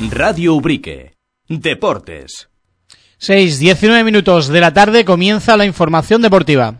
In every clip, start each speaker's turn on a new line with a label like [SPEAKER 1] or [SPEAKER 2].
[SPEAKER 1] Radio Ubrique. Deportes.
[SPEAKER 2] 6:19 minutos de la tarde, comienza la información deportiva.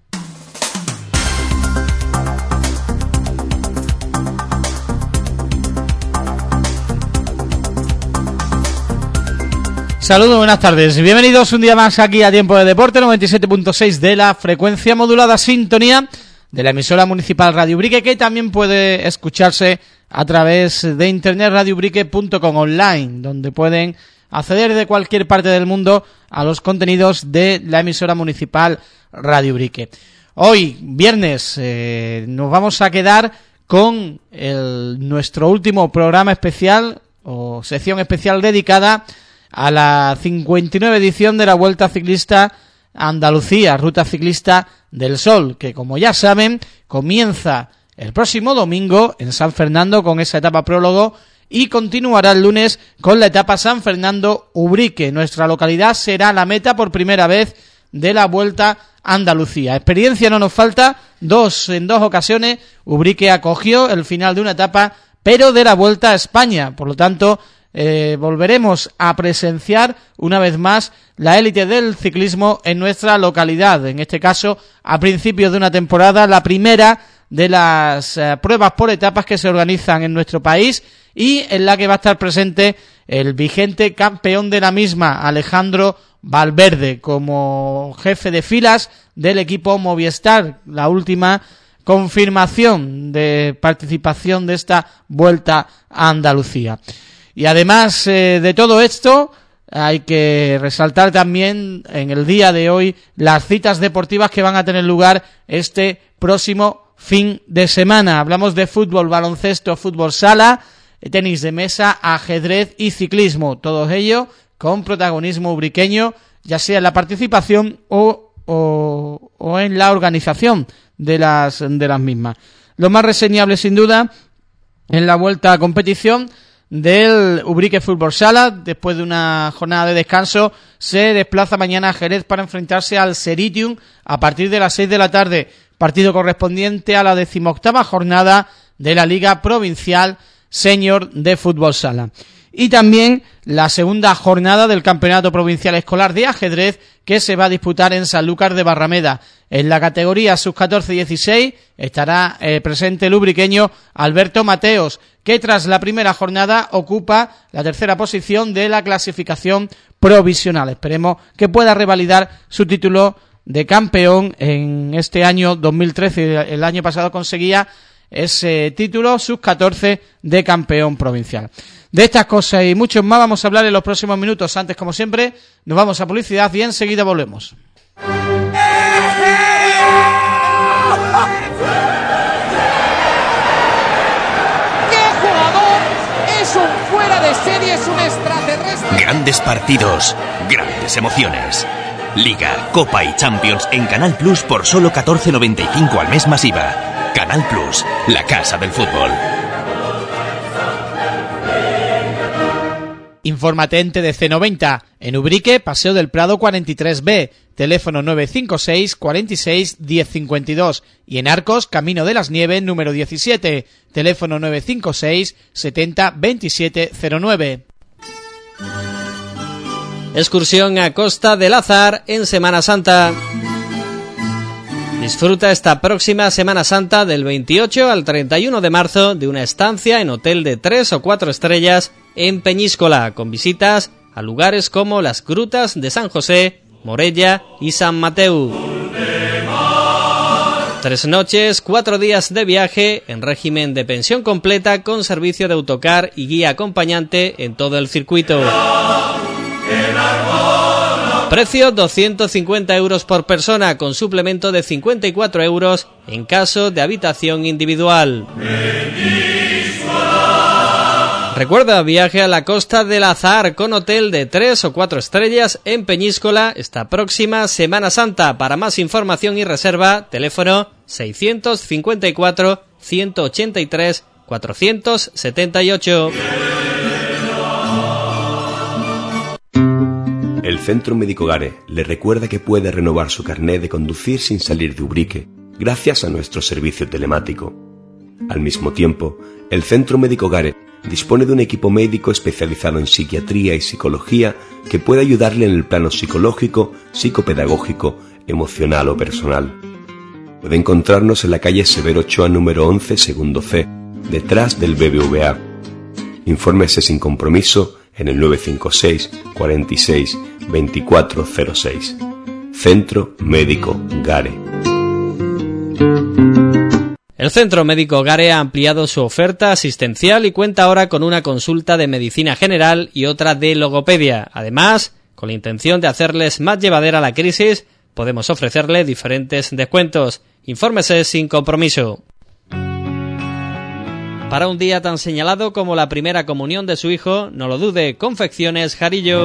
[SPEAKER 2] Saludos, buenas tardes. Bienvenidos un día más aquí a Tiempo de Deporte, 97.6 de la frecuencia modulada, sintonía de la emisora municipal Radio Ubrique, que también puede escucharse a través de internet, radioubrique.com online, donde pueden acceder de cualquier parte del mundo a los contenidos de la emisora municipal Radio Ubrique. Hoy, viernes, nos vamos a quedar con nuestro último programa especial o sección especial dedicada a la 59 edición de la Vuelta Ciclista Andalucía, Ruta Ciclista del Sol, que como ya saben comienza el próximo domingo en San Fernando con esa etapa prólogo y continuará el lunes con la etapa San Fernando-Ubrique. Nuestra localidad será la meta por primera vez de la Vuelta Andalucía. Experiencia no nos falta, en dos ocasiones Ubrique acogió el final de una etapa, pero de la Vuelta a España, por lo tanto volveremos a presenciar una vez más la élite del ciclismo en nuestra localidad, en este caso a principios de una temporada, la primera de las pruebas por etapas que se organizan en nuestro país y en la que va a estar presente el vigente campeón de la misma, Alejandro Valverde, como jefe de filas del equipo Movistar, la última confirmación de participación de esta Vuelta a Andalucía. Y además de todo esto, hay que resaltar también en el día de hoy las citas deportivas que van a tener lugar este próximo fin de semana. Hablamos de fútbol, baloncesto, fútbol sala, tenis de mesa, ajedrez y ciclismo. Todo ello con protagonismo ubriqueño, ya sea en la participación o en la organización de las mismas. Lo más reseñable, sin duda, en la vuelta a competición del Ubrique Fútbol Sala, después de una jornada de descanso, se desplaza mañana a Jerez para enfrentarse al Seritium a partir de las 6 de la tarde, partido correspondiente a la 18ª jornada de la Liga Provincial Senior de Fútbol Sala. Y también la segunda jornada del Campeonato Provincial Escolar de Ajedrez, que se va a disputar en Sanlúcar de Barrameda. En la categoría sub-14-16 estará presente el ubriqueño Alberto Mateos, que tras la primera jornada ocupa la tercera posición de la clasificación provisional. Esperemos que pueda revalidar su título de campeón en este año 2013. El año pasado conseguía ese título sub-14 de campeón provincial. De estas cosas y muchos más vamos a hablar en los próximos minutos. Antes, como siempre, nos vamos a publicidad y enseguida volvemos.
[SPEAKER 3] Fuera de serie, es un extraterrestre.
[SPEAKER 1] Grandes partidos, grandes emociones. Liga, Copa y Champions en Canal Plus por solo 14,95 al mes masiva. Canal Plus, la casa del fútbol.
[SPEAKER 2] Infórmate en TDC90, en Ubrique, Paseo del Prado 43B, teléfono 956 46 1052 y en Arcos, Camino de las Nieves número 17, teléfono 956 70 2709.
[SPEAKER 4] Excursión a Costa del Azar en Semana Santa. Disfruta esta próxima Semana Santa del 28 al 31 de marzo de una estancia en hotel de 3 o 4 estrellas en Peñíscola, con visitas a lugares como las Grutas de San José, Morella y San Mateu. 3 noches, 4 días de viaje en régimen de pensión completa con servicio de autocar y guía acompañante en todo el circuito. Precio 250 euros por persona, con suplemento de 54 euros en caso de habitación individual. Recuerda, viaje a la Costa del Azar con hotel de 3 o 4 estrellas en Peñíscola esta próxima Semana Santa. Para más información y reserva, teléfono 654 183 478.
[SPEAKER 5] El Centro Médico Gare le recuerda que puede renovar su carnet de conducir sin salir de Ubrique, gracias a nuestro servicio telemático. Al mismo tiempo, el Centro Médico Gare dispone de un equipo médico especializado en psiquiatría y psicología que puede ayudarle en el plano psicológico, psicopedagógico, emocional o personal. Puede encontrarnos en la calle Severo Ochoa número 11, segundo C, detrás del BBVA. Infórmese sin compromiso en el 956 46 2406. Centro Médico Gare.
[SPEAKER 4] El Centro Médico Gare ha ampliado su oferta asistencial y cuenta ahora con una consulta de medicina general y otra de logopedia. Además, con la intención de hacerles más llevadera la crisis, podemos ofrecerle diferentes descuentos. Infórmese sin compromiso. Para un día tan señalado como la primera comunión de su hijo, no lo dude, Confecciones Jarillo.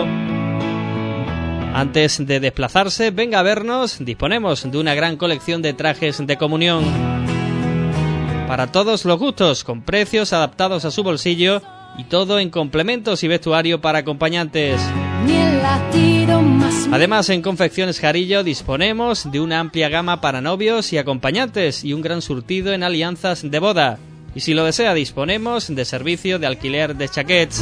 [SPEAKER 4] Antes de desplazarse, venga a vernos, disponemos de una gran colección de trajes de comunión. Para todos los gustos, con precios adaptados a su bolsillo y todo en complementos y vestuario para acompañantes. Además, en Confecciones Jarillo disponemos de una amplia gama para novios y acompañantes y un gran surtido en alianzas de boda. Y si lo desea, disponemos de servicio de alquiler de chaquets.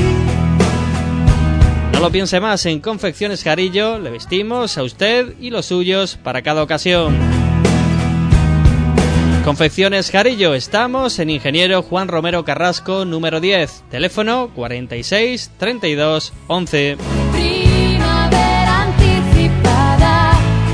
[SPEAKER 4] No lo piense más, en Confecciones Jarillo le vestimos a usted y los suyos para cada ocasión. Confecciones Jarillo, estamos en Ingeniero Juan Romero Carrasco, número 10, teléfono 46 32 11.
[SPEAKER 6] Primavera anticipada.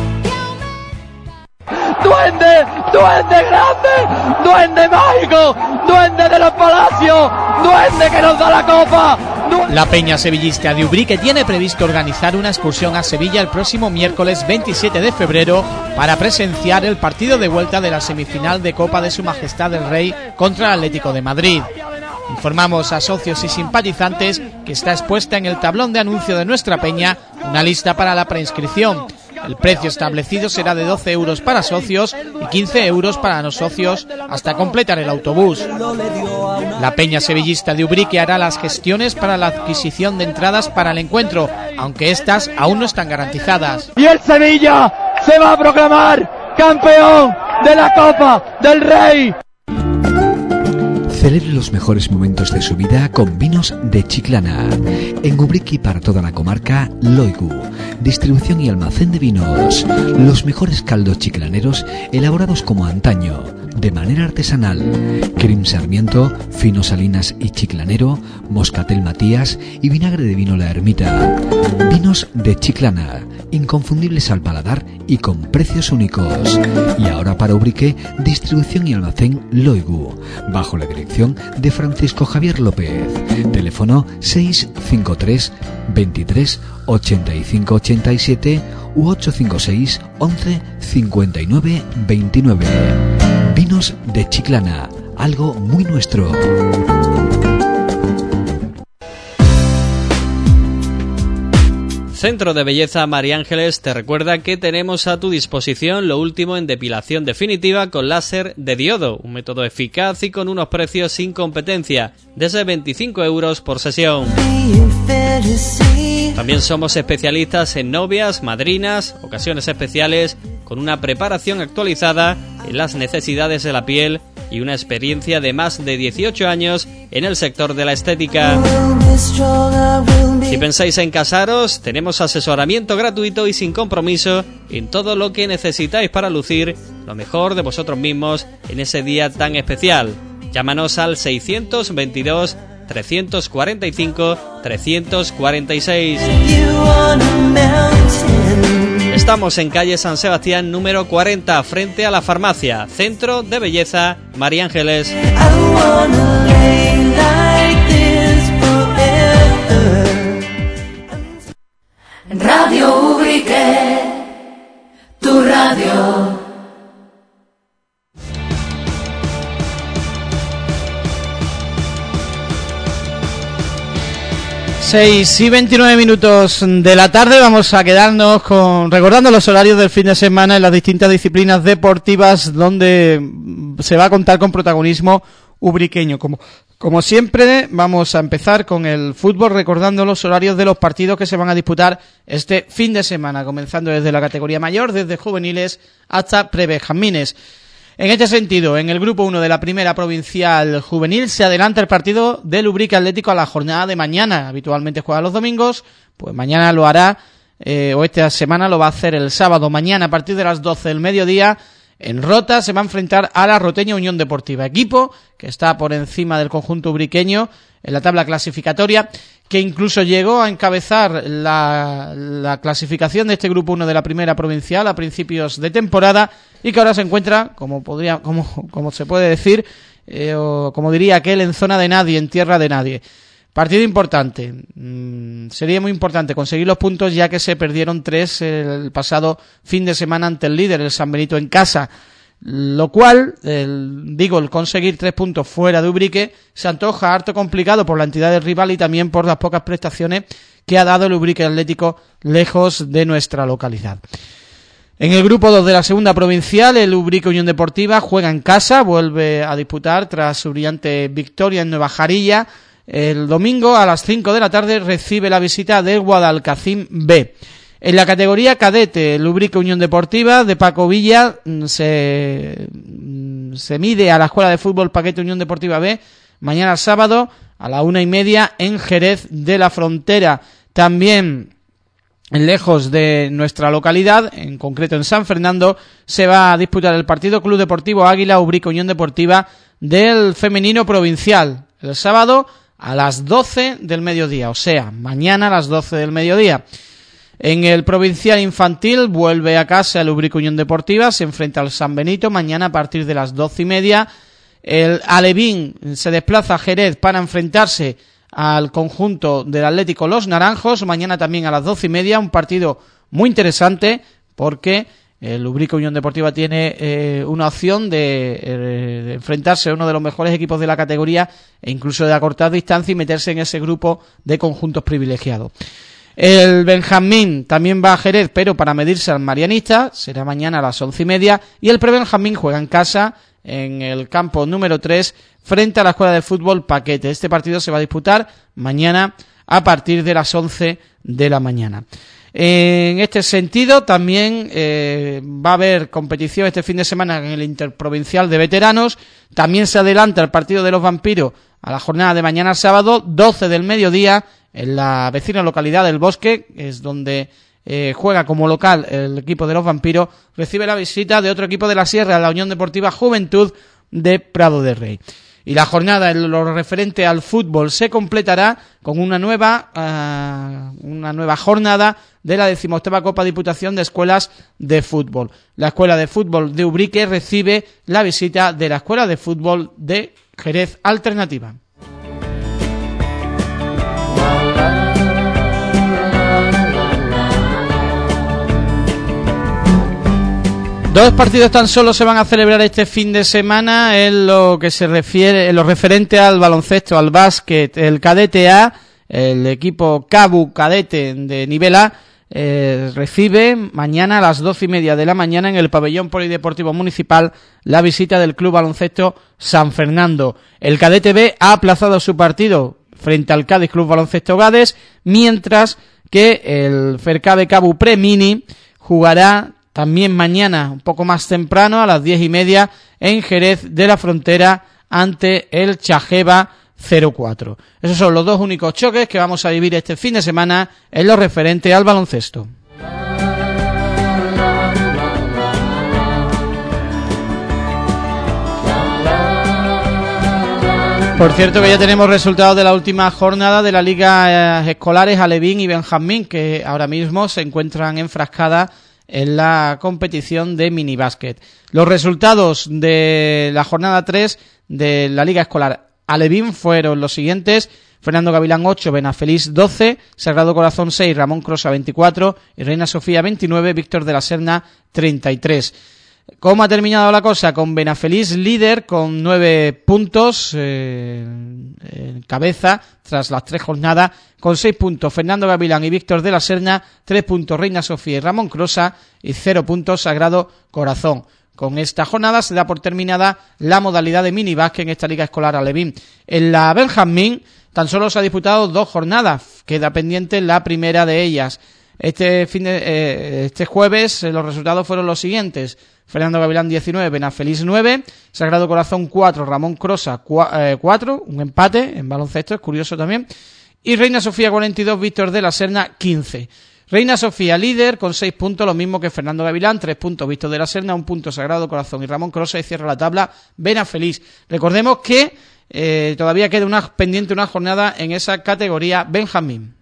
[SPEAKER 3] ¡Duende! ¡Duende grande! ¡Duende mágico! ¡Duende de los palacios! ¡Duende que nos da la copa!
[SPEAKER 2] La Peña Sevillista de Ubrique tiene previsto organizar una excursión a Sevilla el próximo miércoles 27 de febrero para presenciar el partido de vuelta de la semifinal de Copa de Su Majestad el Rey contra el Atlético de Madrid. Informamos a socios y simpatizantes que está expuesta en el tablón de anuncio de nuestra peña una lista para la preinscripción. El precio establecido será de 12 euros para socios y 15 euros para no socios hasta completar el autobús. La Peña Sevillista de Ubrique hará las gestiones para la adquisición de entradas para el encuentro, aunque estas aún no están garantizadas.
[SPEAKER 3] Y el Sevilla se va a proclamar campeón de la Copa del Rey.
[SPEAKER 7] Celebre los mejores momentos de su vida con vinos de Chiclana. En Ubrique y para toda la comarca, Loigu. Distribución y almacén de vinos. Los mejores caldos chiclaneros elaborados como antaño, de manera artesanal. Crim Sarmiento, Fino Salinas y Chiclanero, Moscatel Matías y vinagre de vino La Ermita. Vinos de Chiclana, inconfundibles al paladar y con precios únicos. Y ahora para Ubrique, distribución y almacén Loigu, bajo la dirección de Francisco Javier López. Teléfono 653 23 85 87 u 856 11 59 29. Vinos de Chiclana, algo muy nuestro.
[SPEAKER 4] Centro de Belleza María Ángeles te recuerda que tenemos a tu disposición lo último en depilación definitiva con láser de diodo, un método eficaz y con unos precios sin competencia, desde 25 euros por sesión. También somos especialistas en novias, madrinas, ocasiones especiales, con una preparación actualizada en las necesidades de la piel y una experiencia de más de 18 años en el sector de la estética. Si pensáis en casaros, tenemos asesoramiento gratuito y sin compromiso en todo lo que necesitáis para lucir lo mejor de vosotros mismos en ese día tan especial. Llámanos al 622 345 346. Estamos en calle San Sebastián número 40, frente a la farmacia, Centro de Belleza María Ángeles.
[SPEAKER 6] Radio Ubrique, tu radio.
[SPEAKER 2] 6:29 minutos de la tarde. Vamos a quedarnos recordando los horarios del fin de semana en las distintas disciplinas deportivas donde se va a contar con protagonismo ubriqueño. Como siempre, vamos a empezar con el fútbol, recordando los horarios de los partidos que se van a disputar este fin de semana, comenzando desde la categoría mayor, desde juveniles hasta prebenjamines. En este sentido, en el grupo 1 de la primera provincial juvenil se adelanta el partido del Ubrique Atlético a la jornada de mañana. Habitualmente juega los domingos, pues mañana lo hará, o esta semana lo va a hacer el sábado. Mañana a partir de las 12 del mediodía, en Rota se va a enfrentar a la Roteña Unión Deportiva, equipo que está por encima del conjunto ubriqueño en la tabla clasificatoria, que incluso llegó a encabezar la clasificación de este grupo 1 de la primera provincial a principios de temporada y que ahora se encuentra, como se puede decir, o como diría aquel, en zona de nadie, en tierra de nadie. Partido importante, sería muy importante conseguir los puntos, ya que se perdieron 3 el pasado fin de semana ante el líder, el San Benito, en casa. Lo cual, el conseguir 3 puntos fuera de Ubrique se antoja harto complicado por la entidad del rival y también por las pocas prestaciones que ha dado el Ubrique Atlético lejos de nuestra localidad. En el grupo 2 de la segunda provincial, el Ubrique Unión Deportiva juega en casa, vuelve a disputar tras su brillante victoria en Nueva Jarilla. El domingo a las 5 de la tarde recibe la visita del Guadalcacín B. En la categoría cadete, el Ubrique Unión Deportiva de Paco Villa se mide a la Escuela de Fútbol Paquete Unión Deportiva B mañana sábado a la 1:30 en Jerez de la Frontera. También lejos de nuestra localidad, en concreto en San Fernando, se va a disputar el partido Club Deportivo Águila Ubrique Unión Deportiva del femenino provincial el sábado a las 12 del mediodía, o sea, mañana a las 12 del mediodía. En el provincial infantil vuelve a casa el Ubrique Unión Deportiva, se enfrenta al San Benito mañana a partir de las 12:30. El Alevín se desplaza a Jerez para enfrentarse al conjunto del Atlético Los Naranjos, mañana también a las 12:30, un partido muy interesante porque el Ubrique Unión Deportiva tiene una opción de enfrentarse a uno de los mejores equipos de la categoría e incluso de acortar distancia y meterse en ese grupo de conjuntos privilegiados. El Benjamín también va a Jerez, pero para medirse al Marianista, será mañana a las 11:30, y el Prebenjamín juega en casa, en el campo número 3, frente a la Escuela de Fútbol Paquete. Este partido se va a disputar mañana a partir de las 11 de la mañana. En este sentido, también va a haber competición este fin de semana en el Interprovincial de Veteranos. También se adelanta el partido de los Vampiros a la jornada de mañana sábado, 12 del mediodía, en la vecina localidad del Bosque, es donde juega como local el equipo de los Vampiros, recibe la visita de otro equipo de la Sierra, la Unión Deportiva Juventud de Prado de Rey. Y la jornada en lo referente al fútbol se completará con una nueva jornada de la 18ª Copa Diputación de Escuelas de Fútbol. La Escuela de Fútbol de Ubrique recibe la visita de la Escuela de Fútbol de Jerez Alternativa. Dos partidos tan solo se van a celebrar este fin de semana en lo que se refiere, en lo referente al baloncesto, al básquet. El Cadete A, el equipo Cabu Cadete de nivel A, recibe mañana a las 12:30 de la mañana en el pabellón polideportivo municipal la visita del Club Baloncesto San Fernando. El Cadete B ha aplazado su partido frente al Cádiz Club Baloncesto Gades, mientras que el Fercabe Cabu Pre-Mini jugará también mañana, un poco más temprano, a las 10:30, en Jerez de la Frontera ante el Chajeva 04. Esos son los dos únicos choques que vamos a vivir este fin de semana en lo referente al baloncesto. Por cierto que ya tenemos resultados de la última jornada de la Liga Escolares Alevín y Benjamín, que ahora mismo se encuentran enfrascadas en la competición de minibásquet. Los resultados de la jornada 3 de la Liga Escolar Alevín fueron los siguientes: Fernando Gavilán 8, Benafeliz 12, Sagrado Corazón 6, Ramón Crosa 24 y Reina Sofía 29, Víctor de la Serna 33. ¿Cómo ha terminado la cosa? Con Benafeliz líder con 9 puntos en cabeza tras las 3 jornadas, con 6 puntos Fernando Gavilán y Víctor de la Serna, 3 puntos Reina Sofía y Ramón Crosa y 0 puntos Sagrado Corazón. Con esta jornada se da por terminada la modalidad de minibásquet en esta Liga Escolar Alevín. En la Benjamín tan solo se ha disputado 2 jornadas, queda pendiente la primera de ellas. Este jueves los resultados fueron los siguientes: Fernando Gavilán 19, Benafeliz 9, Sagrado Corazón 4, Ramón Crosa 4, un empate en baloncesto, es curioso también, y Reina Sofía 42, Víctor de la Serna 15. Reina Sofía líder con 6 puntos, lo mismo que Fernando Gavilán, 3 puntos Víctor de la Serna, 1 punto Sagrado Corazón y Ramón Crosa, y cierra la tabla Benafeliz. Recordemos que todavía queda pendiente una jornada en esa categoría Benjamín.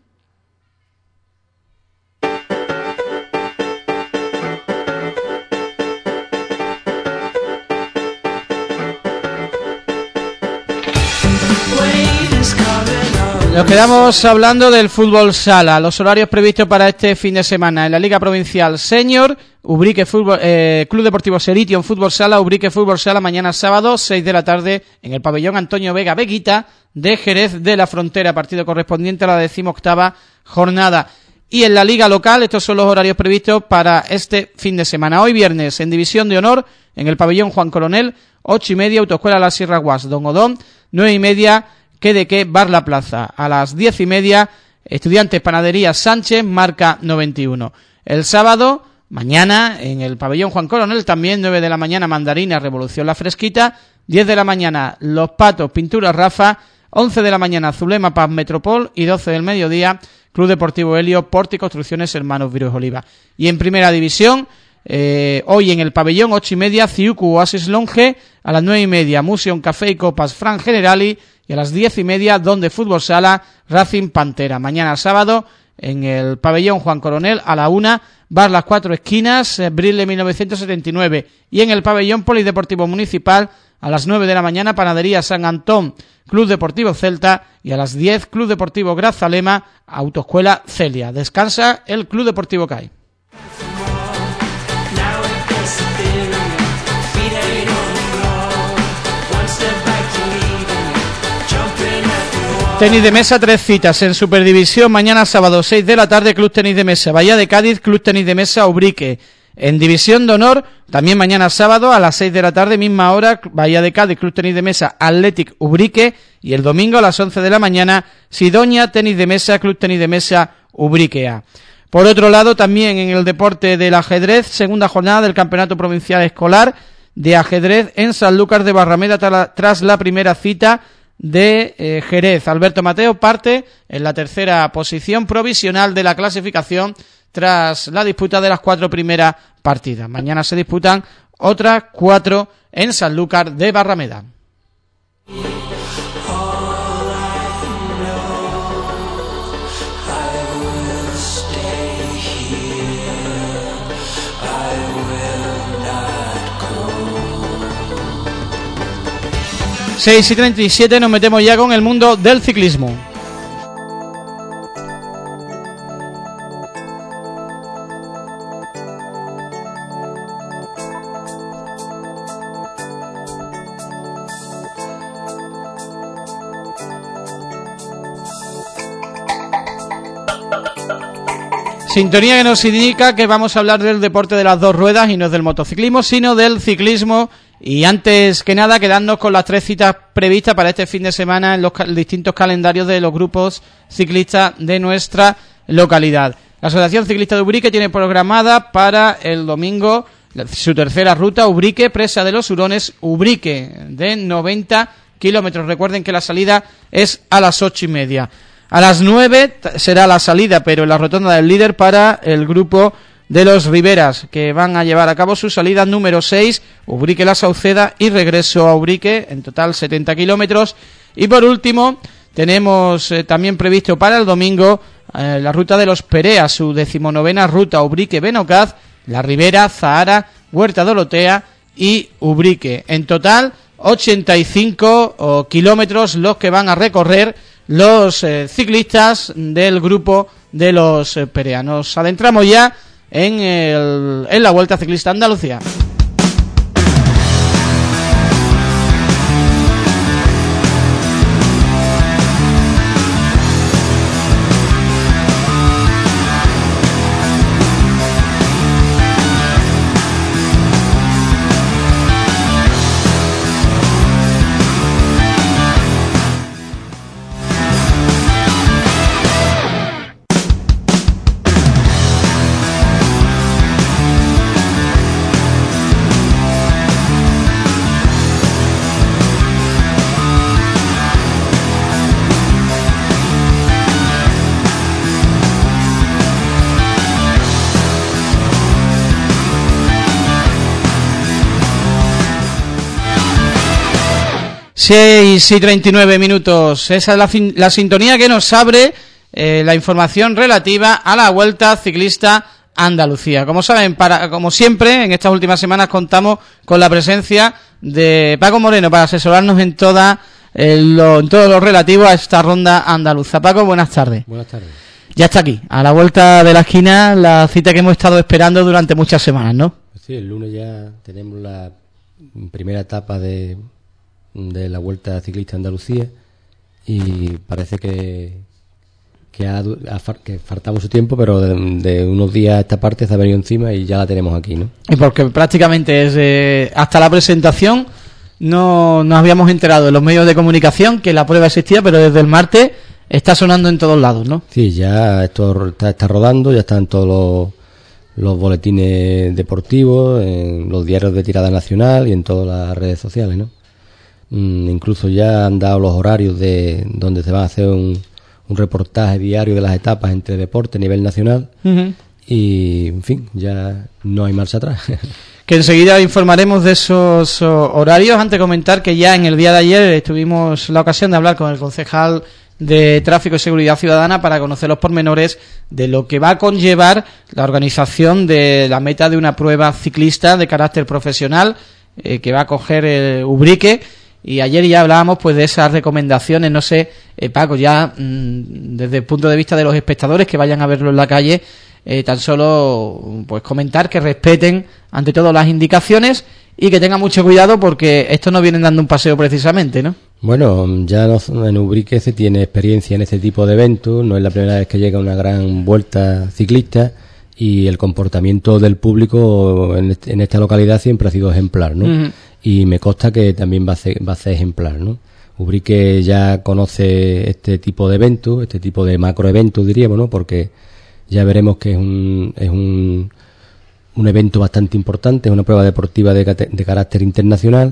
[SPEAKER 2] Nos quedamos hablando del fútbol sala, los horarios previstos para este fin de semana. En la Liga Provincial Senior, Ubrique Club Deportivo Serition Fútbol Sala, Ubrique Fútbol Sala, mañana sábado, 6 de la tarde, en el pabellón Antonio Vega Veguita de Jerez de la Frontera, partido correspondiente a la 18ª jornada. Y en la Liga Local, estos son los horarios previstos para este fin de semana. Hoy viernes, en División de Honor, en el pabellón Juan Coronel, 8:30, Autoescuela La Sierra Guas, Don Odón, 9:30, que Bar La Plaza. A las 10:30, Estudiantes Panadería Sánchez, Marca 91. El sábado, mañana, en el pabellón Juan Coronel, también 9 de la mañana, Mandarina, Revolución La Fresquita, 10 de la mañana, Los Patos, Pintura Rafa, 11 de la mañana, Zulema Paz Metropol, y 12 del mediodía, Club Deportivo Helio, Porti Construcciones Hermanos Virus Oliva. Y en Primera División, hoy en el pabellón, 8:30, Ciucu Oasis Longe, a las 9:30, Museum Café y Copas Fran Generali, y a las 10:30, Donde Fútbol Sala, Racing Pantera. Mañana sábado, en el pabellón Juan Coronel, a la 1, Bar Las Cuatro Esquinas, Brille 1979. Y en el pabellón Polideportivo Municipal, a las 9 de la mañana, Panadería San Antón, Club Deportivo Celta, y a las 10, Club Deportivo Grazalema, Autoescuela Celia. Descansa el Club Deportivo CAI. Tenis de mesa, 3 citas en Superdivisión. Mañana sábado, 6 de la tarde, Club Tenis de Mesa Bahía de Cádiz, Club Tenis de Mesa Ubrique. En División de Honor, también mañana sábado a las 6 de la tarde, misma hora, Bahía de Cádiz, Club Tenis de Mesa Athletic Ubrique. Y el domingo a las 11 de la mañana, Sidonia Tenis de Mesa, Club Tenis de Mesa Ubrique A. Por otro lado, también en el deporte del ajedrez, segunda jornada del Campeonato Provincial Escolar de Ajedrez en Sanlúcar de Barrameda, tras la primera cita de Jerez. Alberto Mateo parte en la tercera posición provisional de la clasificación tras la disputa de las 4 primeras partidas. Mañana se disputan otras 4 en Sanlúcar de Barrameda. Seis y 37, nos metemos ya con el mundo del ciclismo. Sintonía que nos indica que vamos a hablar del deporte de las 2 ruedas y no del motociclismo, sino del ciclismo. Y antes que nada, quedarnos con las 3 citas previstas para este fin de semana en los distintos calendarios de los grupos ciclistas de nuestra localidad. La Asociación Ciclista de Ubrique tiene programada para el domingo su tercera ruta, Ubrique, Presa de los Hurones, Ubrique, de 90 kilómetros. Recuerden que la salida es a las 8:30. A las 9 será la salida, pero en la rotonda del líder, para el grupo de los Riveras, que van a llevar a cabo su salida número 6, Ubrique La Sauceda, y regreso a Ubrique, en total 70 kilómetros. Y por último, tenemos también previsto para el domingo la ruta de los Perea, su 19ª ruta, Ubrique Benocaz, La Ribera, Zahara, Huerta Dorotea y Ubrique. En total, 85 kilómetros los que van a recorrer los ciclistas del grupo de los Perea. Nos adentramos ya en la Vuelta Ciclista Andalucía. 6:39. Esa es la sintonía que nos abre la información relativa a la Vuelta Ciclista Andalucía. Como saben, como siempre, en estas últimas semanas contamos con la presencia de Paco Moreno para asesorarnos en todo lo relativo a esta ronda andaluza. Paco, buenas tardes.
[SPEAKER 8] Buenas tardes.
[SPEAKER 2] Ya está aquí, a la vuelta de la esquina, la cita que hemos estado esperando durante muchas semanas, ¿no?
[SPEAKER 8] Sí, el lunes ya tenemos la primera etapa de la Vuelta Ciclista Andalucía y parece que falta mucho tiempo, pero de unos días a esta parte se ha venido encima y ya la tenemos aquí, ¿no?
[SPEAKER 2] Y porque prácticamente hasta la presentación no nos habíamos enterado en los medios de comunicación que la prueba existía, pero desde el martes está sonando en todos lados, ¿no?
[SPEAKER 8] Sí, ya esto está rodando, ya están todos los boletines deportivos, en los diarios de tirada nacional y en todas las redes sociales, ¿no? Incluso ya han dado los horarios de donde se va a hacer un reportaje diario de las etapas entre deporte a nivel nacional. Uh-huh. Y, en fin, ya no hay marcha atrás.
[SPEAKER 2] Que enseguida informaremos de esos horarios. Antes de comentar que ya en el día de ayer tuvimos la ocasión de hablar con el concejal de Tráfico y Seguridad Ciudadana para conocer los pormenores de lo que va a conllevar la organización de la meta de una prueba ciclista de carácter profesional que va a coger Ubrique. Y ayer ya hablábamos pues de esas recomendaciones, no sé, Paco, ya desde el punto de vista de los espectadores que vayan a verlo en la calle, tan solo pues comentar que respeten ante todo las indicaciones y que tengan mucho cuidado porque estos no vienen dando un paseo precisamente, ¿no?
[SPEAKER 8] Bueno, ya en Ubrique se tiene experiencia en este tipo de eventos, no es la primera vez que llega una gran vuelta ciclista y el comportamiento del público en esta localidad siempre ha sido ejemplar, ¿no? Uh-huh. Y me consta que también va a ser ejemplar, ¿no? Ubrique ya conoce este tipo de eventos, este tipo de macroeventos, diríamos, ¿no? Porque ya veremos que es un evento bastante importante, es una prueba deportiva de carácter internacional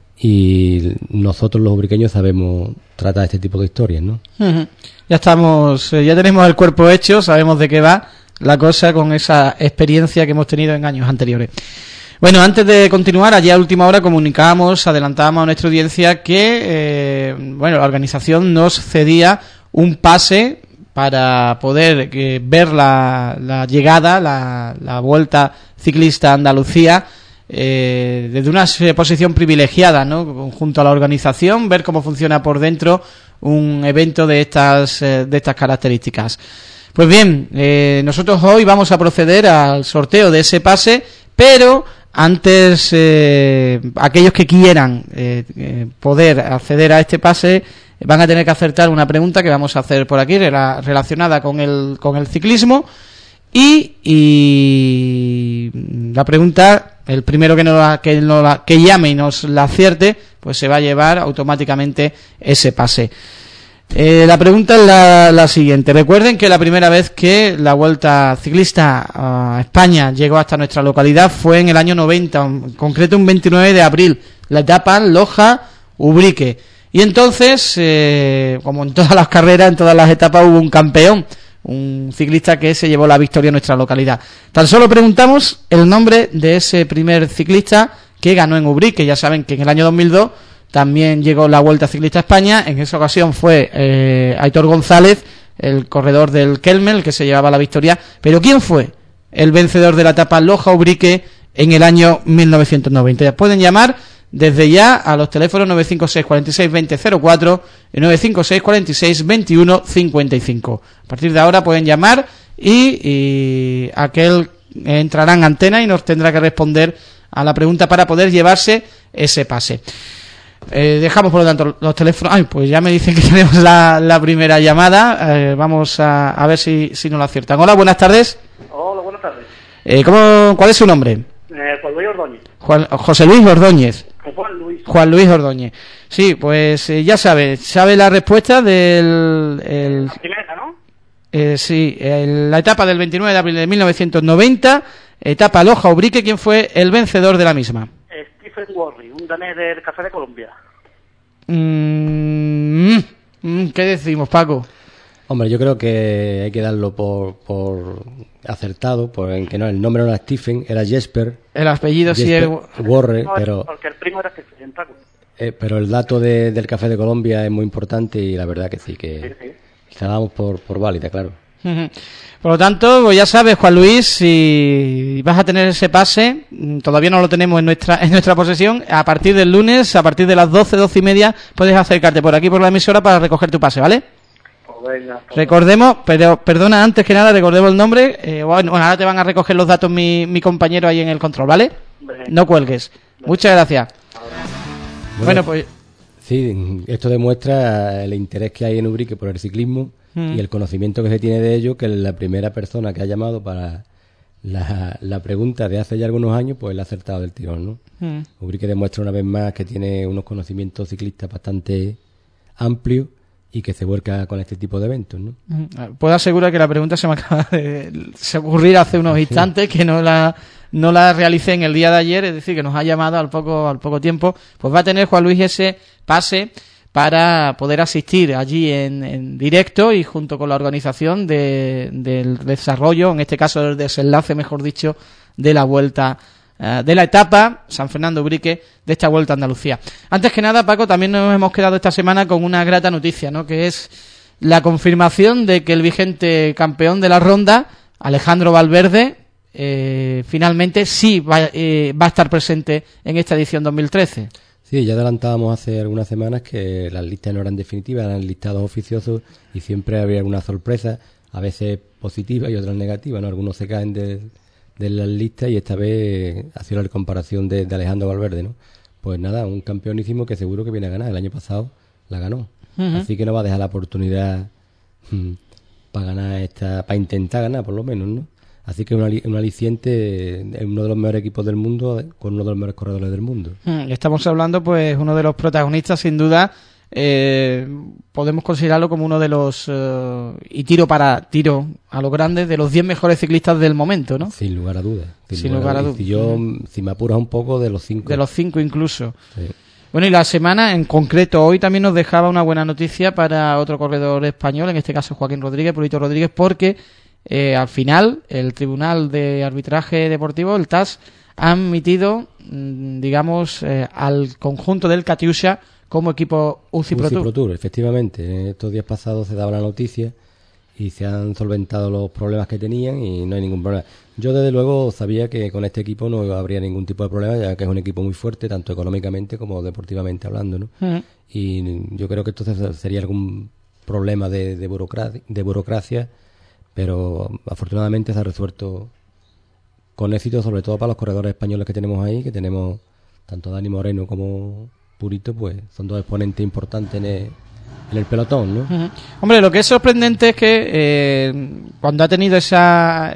[SPEAKER 8] y nosotros los ubriqueños sabemos tratar este tipo de historias, ¿no?
[SPEAKER 2] Uh-huh. Ya tenemos el cuerpo hecho, sabemos de qué va la cosa con esa experiencia que hemos tenido en años anteriores. Bueno, antes de continuar, ayer a última hora adelantábamos a nuestra audiencia que la organización nos cedía un pase para poder ver la llegada, la Vuelta Ciclista Andalucía desde una posición privilegiada, ¿no? Junto a la organización, ver cómo funciona por dentro un evento de estas características. Pues bien, nosotros hoy vamos a proceder al sorteo de ese pase, pero antes aquellos que quieran poder acceder a este pase van a tener que acertar una pregunta que vamos a hacer por aquí relacionada con el ciclismo y la pregunta, el primero que llame y nos la acierte, pues se va a llevar automáticamente ese pase. La pregunta es la siguiente. Recuerden que la primera vez que la Vuelta Ciclista a España llegó hasta nuestra localidad fue en el año 90, en concreto un 29 de abril, la etapa Loja-Ubrique. Y entonces, como en todas las carreras, en todas las etapas hubo un campeón, un ciclista que se llevó la victoria en nuestra localidad. Tan solo preguntamos el nombre de ese primer ciclista que ganó en Ubrique. Ya saben que en el año 2002 también llegó la Vuelta Ciclista a España. En esa ocasión fue Aitor González, el corredor del Kelme, el que se llevaba la victoria. Pero ¿quién fue el vencedor de la etapa Loja-Ubrique en el año 1990? Ya pueden llamar desde ya a los teléfonos 956 46 20 04 y 956 46 21 55. A partir de ahora pueden llamar y aquel entrará en antena y nos tendrá que responder a la pregunta para poder llevarse ese pase. Dejamos por lo tanto los teléfonos. Pues ya me dicen que tenemos la primera llamada. Vamos a ver si nos la aciertan. Hola, buenas tardes.
[SPEAKER 9] Hola, buenas tardes.
[SPEAKER 2] ¿Cuál es su nombre?
[SPEAKER 9] Juan Luis Ordóñez.
[SPEAKER 2] José Luis Ordóñez.
[SPEAKER 9] Juan Luis
[SPEAKER 2] Ordóñez. Sí, pues ya sabe la respuesta del...
[SPEAKER 9] La primera, ¿no?
[SPEAKER 2] Sí, la etapa del 29 de abril de 1990, etapa Loja-Ubrique. ¿Quién fue el vencedor de la misma?
[SPEAKER 9] Stephen Worry, un danés del Café de Colombia.
[SPEAKER 2] ¿Qué decimos, Paco?
[SPEAKER 8] Hombre, yo creo que hay que darlo por acertado, porque no, el nombre no era Stephen, era Jesper.
[SPEAKER 2] El apellido sí es
[SPEAKER 8] Worre,
[SPEAKER 9] no,
[SPEAKER 8] pero...
[SPEAKER 9] porque el primo era Stephen, Paco.
[SPEAKER 8] Pero el dato del Café de Colombia es muy importante y la verdad que sí, que la damos por válida, claro.
[SPEAKER 2] Por lo tanto, pues ya sabes, Juan Luis, si vas a tener ese pase, todavía no lo tenemos en nuestra posesión, a partir del lunes, a partir de las 12 y media, puedes acercarte por aquí, por la emisora, para recoger tu pase, ¿vale?
[SPEAKER 9] Pues venga,
[SPEAKER 2] Recordemos, pero perdona, antes que nada, recordemos el nombre. Bueno, ahora te van a recoger los datos mi compañero ahí en el control, ¿vale?
[SPEAKER 9] venga.
[SPEAKER 2] No cuelgues. Muchas gracias. Bueno, pues...
[SPEAKER 8] Sí, esto demuestra el interés que hay en Ubrique por el ciclismo y el conocimiento que se tiene de ello, que la primera persona que ha llamado para la pregunta de hace ya algunos años, pues le ha acertado del tirón, ¿no? Ubrique demuestra una vez más que tiene unos conocimientos ciclistas bastante amplios y que se vuelca con este tipo de eventos, ¿no?
[SPEAKER 2] Puedo asegurar que la pregunta se me acaba de ocurrir hace unos instantes, que no la realicé en el día de ayer, es decir, que nos ha llamado al poco tiempo. Pues va a tener Juan Luis ese pase para poder asistir allí en directo y junto con la organización del desarrollo, en este caso del desenlace, mejor dicho, de la vuelta, de la etapa San Fernando Ubrique de esta Vuelta a Andalucía. Antes que nada, Paco, también nos hemos quedado esta semana con una grata noticia, ¿no? Que es la confirmación de que el vigente campeón de la ronda, Alejandro Valverde, finalmente sí va a estar presente en esta edición 2013.
[SPEAKER 8] Sí, ya adelantábamos hace algunas semanas que las listas no eran definitivas, eran listados oficiosos y siempre había alguna sorpresa, a veces positiva y otras negativas, ¿no? Algunos se caen de las listas y esta vez ha sido la comparación de Alejandro Valverde, ¿no? Pues nada, un campeonísimo que seguro que viene a ganar. El año pasado la ganó. Así que no va a dejar la oportunidad para ganar para intentar ganar por lo menos, ¿no? Así que un aliciente en uno de los mejores equipos del mundo, con uno de los mejores corredores del mundo.
[SPEAKER 2] Estamos hablando, pues, uno de los protagonistas, sin duda, podemos considerarlo como uno de los, y tiro a lo grande, de los 10 mejores ciclistas del momento, ¿no?
[SPEAKER 8] Sin lugar a dudas.
[SPEAKER 2] Sin lugar a dudas.
[SPEAKER 8] Si me apuras un poco, de los 5.
[SPEAKER 2] De los 5 incluso.
[SPEAKER 8] Sí.
[SPEAKER 2] Bueno, y la semana, en concreto, hoy también nos dejaba una buena noticia para otro corredor español, en este caso Joaquín Rodríguez, Purito Rodríguez, porque al final el Tribunal de Arbitraje Deportivo, el TAS, ha admitido, digamos, al conjunto del Katyusha como equipo UCI Pro Tour.
[SPEAKER 8] Efectivamente. Estos días pasados se daba la noticia y se han solventado los problemas que tenían y no hay ningún problema. Yo desde luego sabía que con este equipo no habría ningún tipo de problema, ya que es un equipo muy fuerte, tanto económicamente como deportivamente hablando, ¿no? Y yo creo que entonces sería algún problema de burocracia, pero afortunadamente se ha resuelto con éxito, sobre todo para los corredores españoles que tenemos ahí, que tenemos tanto Dani Moreno como Purito, pues son dos exponentes importantes en el pelotón, ¿no?
[SPEAKER 2] Hombre, lo que es sorprendente es que cuando ha tenido esa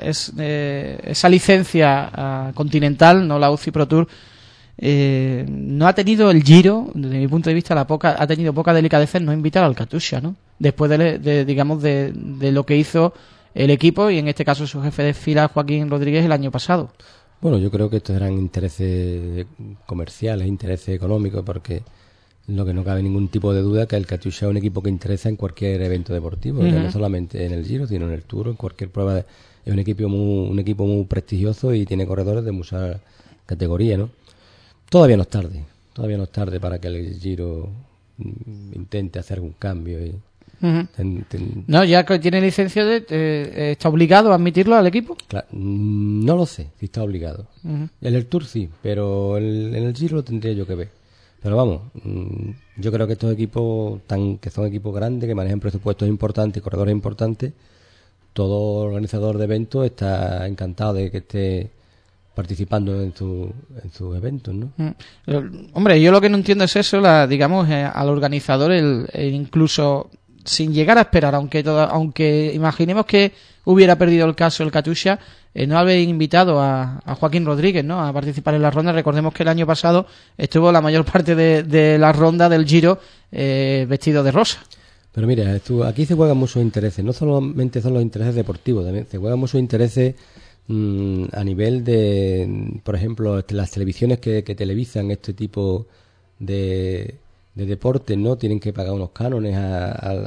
[SPEAKER 2] licencia continental, no la UCI Pro Tour, no ha tenido el Giro, desde mi punto de vista, ha tenido poca delicadeza en no invitar al Katyusha, ¿no? Después de lo que hizo el equipo y en este caso su jefe de fila, Joaquín Rodríguez, el año pasado.
[SPEAKER 8] Bueno, yo creo que estos eran intereses comerciales, intereses económicos, porque lo que no cabe ningún tipo de duda que el Katyusha es un equipo que interesa en cualquier evento deportivo, no solamente en el Giro, sino en el Tour, en cualquier prueba. Es un equipo muy prestigioso y tiene corredores de mucha categoría, ¿no? Todavía no es tarde para que el Giro intente hacer algún cambio.
[SPEAKER 2] No, ya que tiene licencia, ¿está obligado a admitirlo al equipo?
[SPEAKER 8] Claro, no lo sé si está obligado. En el Tour sí, pero en el Giro lo tendría yo que ver. Pero vamos, yo creo que estos equipos, que son equipos grandes, que manejan presupuestos importantes y corredores importantes, todo organizador de eventos está encantado de que esté participando en sus eventos, ¿no?
[SPEAKER 2] Hombre, yo lo que no entiendo es eso, digamos, al organizador, incluso sin llegar a esperar, aunque imaginemos que hubiera perdido el caso el Katyusha, no haber invitado a Joaquín Rodríguez, ¿no?, a participar en la ronda. Recordemos que el año pasado estuvo la mayor parte de la ronda del Giro vestido de rosa.
[SPEAKER 8] Pero mira, aquí se juegan muchos intereses, no solamente son los intereses deportivos, también se juegan muchos intereses a nivel de, por ejemplo, las televisiones que televisan este tipo de deportes, ¿no? Tienen que pagar unos cánones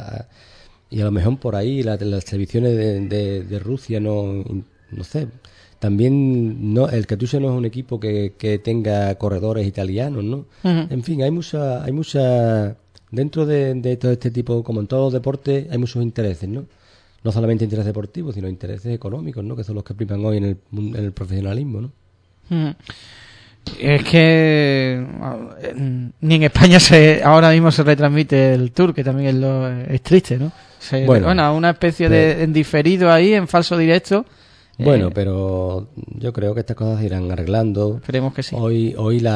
[SPEAKER 8] y a lo mejor por ahí las televisiones de Rusia no sé, También no, el Katusha no es un equipo que tenga corredores italianos, ¿no? En fin, hay mucha dentro de todo este tipo, como en todos los deportes, hay muchos intereses, ¿no? No solamente intereses deportivos, sino intereses económicos, ¿no? Que son los que priman hoy en el profesionalismo, ¿no?
[SPEAKER 2] Es que ni en España ahora mismo se retransmite el Tour, que también es triste, ¿no? Bueno, una especie de en diferido ahí, en falso directo.
[SPEAKER 8] Bueno, pero yo creo que estas cosas se irán arreglando.
[SPEAKER 2] Esperemos que sí.
[SPEAKER 8] Hoy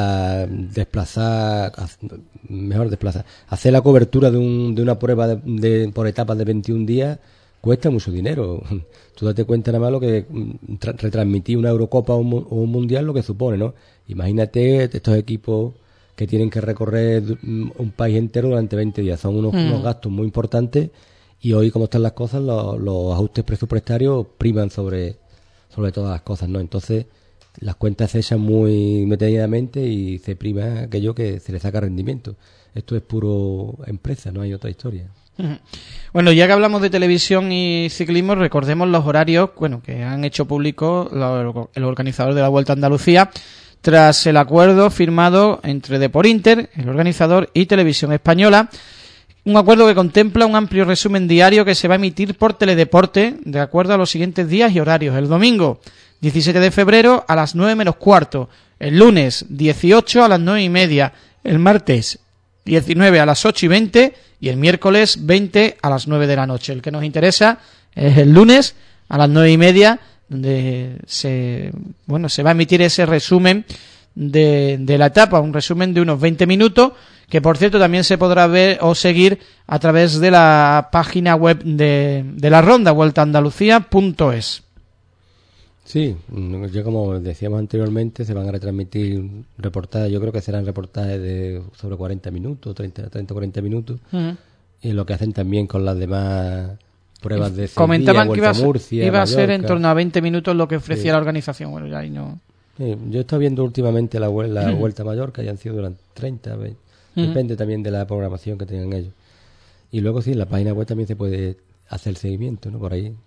[SPEAKER 8] hacer la cobertura de una prueba por etapas de 21 días cuesta mucho dinero. Tú date cuenta nada más lo que retransmitir una Eurocopa o un Mundial lo que supone, ¿no? Imagínate estos equipos que tienen que recorrer un país entero durante 20 días. Son unos gastos muy importantes y hoy, como están las cosas, los ajustes presupuestarios priman sobre todas las cosas, ¿no? Entonces, las cuentas se echan muy detenidamente y se prima aquello que se le saca rendimiento. Esto es puro empresa, no hay otra historia.
[SPEAKER 2] Bueno, ya que hablamos de televisión y ciclismo, recordemos los horarios, que han hecho público el organizador de la Vuelta a Andalucía, tras el acuerdo firmado entre Deporinter, el organizador, y Televisión Española. Un acuerdo que contempla un amplio resumen diario que se va a emitir por Teledeporte de acuerdo a los siguientes días y horarios. El domingo, 17 de febrero, a las 9 menos cuarto. El lunes, 18 a las 9 y media. El martes, 19 a las 8 y 20. Y el miércoles, 20 a las 9 de la noche. El que nos interesa es el lunes a las 9 y media, donde se va a emitir ese resumen de la etapa, un resumen de unos 20 minutos, que por cierto también se podrá ver o seguir a través de la página web de la Ronda, vueltaandalucía.es.
[SPEAKER 8] Sí, yo como decíamos anteriormente, se van a retransmitir reportajes, yo creo que serán reportajes de sobre 40 minutos, 30-40 minutos, y lo que hacen también con las demás pruebas de
[SPEAKER 2] comentaban que
[SPEAKER 8] Murcia,
[SPEAKER 2] iba a ser en torno a 20 minutos lo que ofrecía la organización. Bueno, ya ahí no.
[SPEAKER 8] Sí, yo he estado viendo últimamente la Vuelta a Mallorca, ya han sido durante 30, 20, depende también de la programación que tengan ellos. Y luego sí, en la página web también se puede hacer seguimiento, ¿no? Por ahí.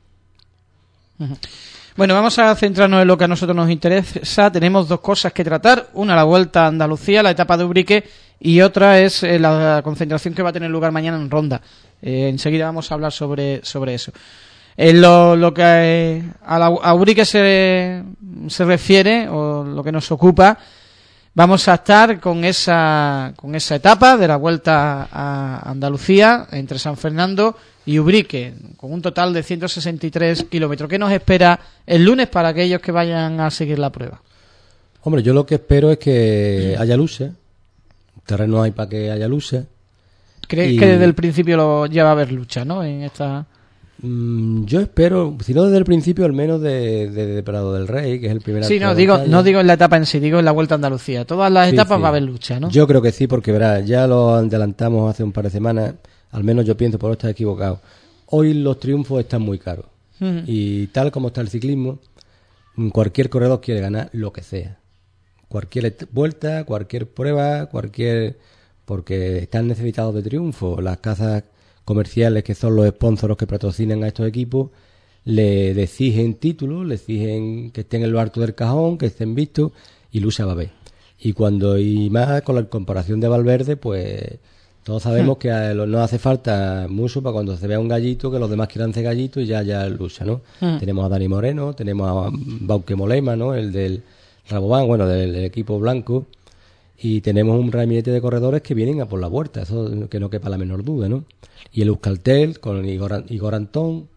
[SPEAKER 2] Bueno, vamos a centrarnos en lo que a nosotros nos interesa. Tenemos dos cosas que tratar. Una, la Vuelta a Andalucía, la etapa de Ubrique, y otra es la concentración que va a tener lugar mañana en Ronda. Enseguida vamos a hablar sobre eso. En lo que a Ubrique se refiere, o lo que nos ocupa, vamos a estar con esa etapa de la Vuelta a Andalucía entre San Fernando y Ubrique, con un total de 163 kilómetros. ¿Qué nos espera el lunes para aquellos que vayan a seguir la prueba?
[SPEAKER 8] Hombre, yo lo que espero es que haya luces. Terreno hay para que haya luces.
[SPEAKER 2] ¿Crees que desde el principio ya va a haber lucha, ¿no? En esta...
[SPEAKER 8] Yo espero, si no desde el principio, al menos de Prado del Rey, que es el primer.
[SPEAKER 2] Sí, no digo en la etapa en sí, digo en la Vuelta a Andalucía. Todas las etapas va a haber lucha, ¿no?
[SPEAKER 8] Yo creo que sí, porque verás, ya lo adelantamos hace un par de semanas, al menos yo pienso, por no estar equivocado. Hoy los triunfos están muy caros. Y tal como está el ciclismo, cualquier corredor quiere ganar lo que sea. Cualquier vuelta, cualquier prueba, porque están necesitados de triunfo. Las casas comerciales, que son los sponsors que patrocinan a estos equipos, le exigen títulos, le exigen que estén en lo alto del cajón, que estén vistos, y lucha va a haber. Y más con la comparación de Valverde, pues todos sabemos que no hace falta mucho para cuando se vea un gallito, que los demás quieran ser gallitos y ya lucha, ¿no? Tenemos a Dani Moreno, tenemos a Bauke Molema, ¿no? El del Rabobank, del equipo blanco, y tenemos un ramillete de corredores que vienen a por la puerta, eso que no quepa la menor duda, ¿no? Y el Euskaltel con Igor Antón,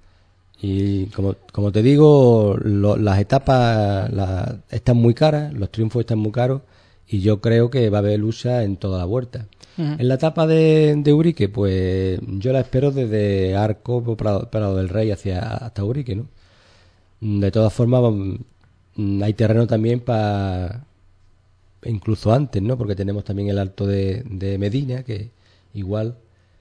[SPEAKER 8] y como te digo, las etapas están muy caras, los triunfos están muy caros, y yo creo que va a haber lucha en toda la vuelta. En la etapa de Ubrique, pues yo la espero desde Arco, Prado del Rey hasta Ubrique, ¿no? De todas formas, hay terreno también para incluso antes, ¿no? Porque tenemos también el Alto de Medina, que igual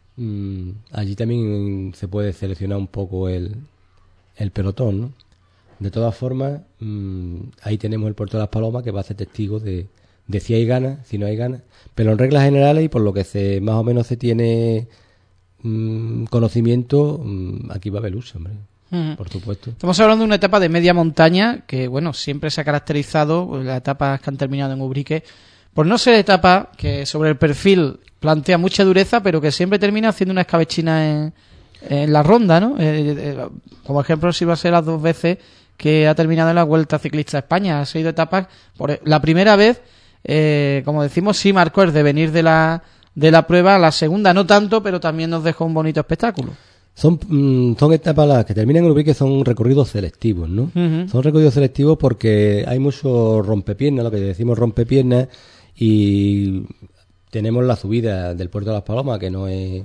[SPEAKER 8] allí también se puede seleccionar un poco el pelotón, ¿no? De todas formas, ahí tenemos el Puerto de las Palomas, que va a ser testigo de si hay ganas, si no hay ganas, pero en reglas generales y por lo que más o menos se tiene conocimiento, aquí va a haber lucha, hombre. por supuesto.
[SPEAKER 2] Estamos hablando de una etapa de media montaña que, bueno, siempre se ha caracterizado, las etapas que han terminado en Ubrique, por no ser etapa que sobre el perfil plantea mucha dureza, pero que siempre termina haciendo una escabechina en la ronda, ¿no? Como ejemplo, si va a ser las 2 veces que ha terminado en la Vuelta Ciclista a España. Ha sido etapas, la primera vez, como decimos, sí marcó el devenir de la prueba, la segunda no tanto, pero también nos dejó un bonito espectáculo.
[SPEAKER 8] Son etapas las que terminan en Ubrique, son recorridos selectivos, ¿no? Son recorridos selectivos porque hay mucho rompepiernas, lo que decimos rompepiernas, y tenemos la subida del Puerto de las Palomas, que no es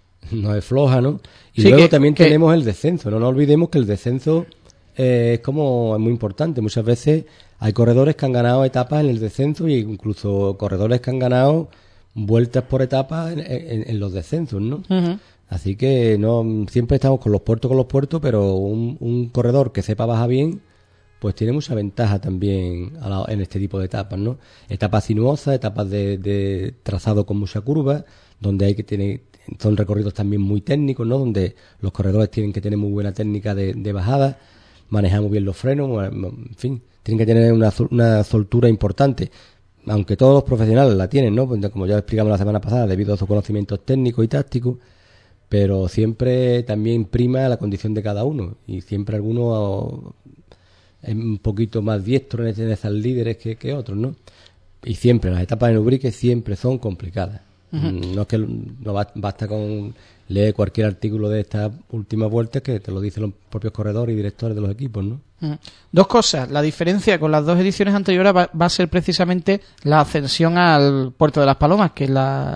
[SPEAKER 8] floja, ¿no? Y sí, luego también tenemos el descenso. No nos olvidemos que el descenso es muy importante. Muchas veces hay corredores que han ganado etapas en el descenso e incluso corredores que han ganado vueltas por etapas en los descensos, ¿no? Así que no siempre estamos con los puertos, pero un corredor que sepa bajar bien, pues tiene mucha ventaja también en este tipo de etapas, ¿no? Etapas sinuosas, etapas de trazado con mucha curva, donde son recorridos también muy técnicos, ¿no? Donde los corredores tienen que tener muy buena técnica de bajada, manejar muy bien los frenos, en fin, tienen que tener una soltura importante. Aunque todos los profesionales la tienen, ¿no? Pues como ya explicamos la semana pasada, debido a sus conocimientos técnicos y tácticos, pero siempre también prima la condición de cada uno, y siempre alguno es un poquito más diestro en esas líderes que otros, ¿no? Y siempre las etapas en Ubrique siempre son complicadas. No es que no basta con leer cualquier artículo de estas últimas vueltas que te lo dicen los propios corredores y directores de los equipos, ¿no?
[SPEAKER 2] Dos cosas. La diferencia con las 2 ediciones anteriores va a ser precisamente la ascensión al Puerto de las Palomas, que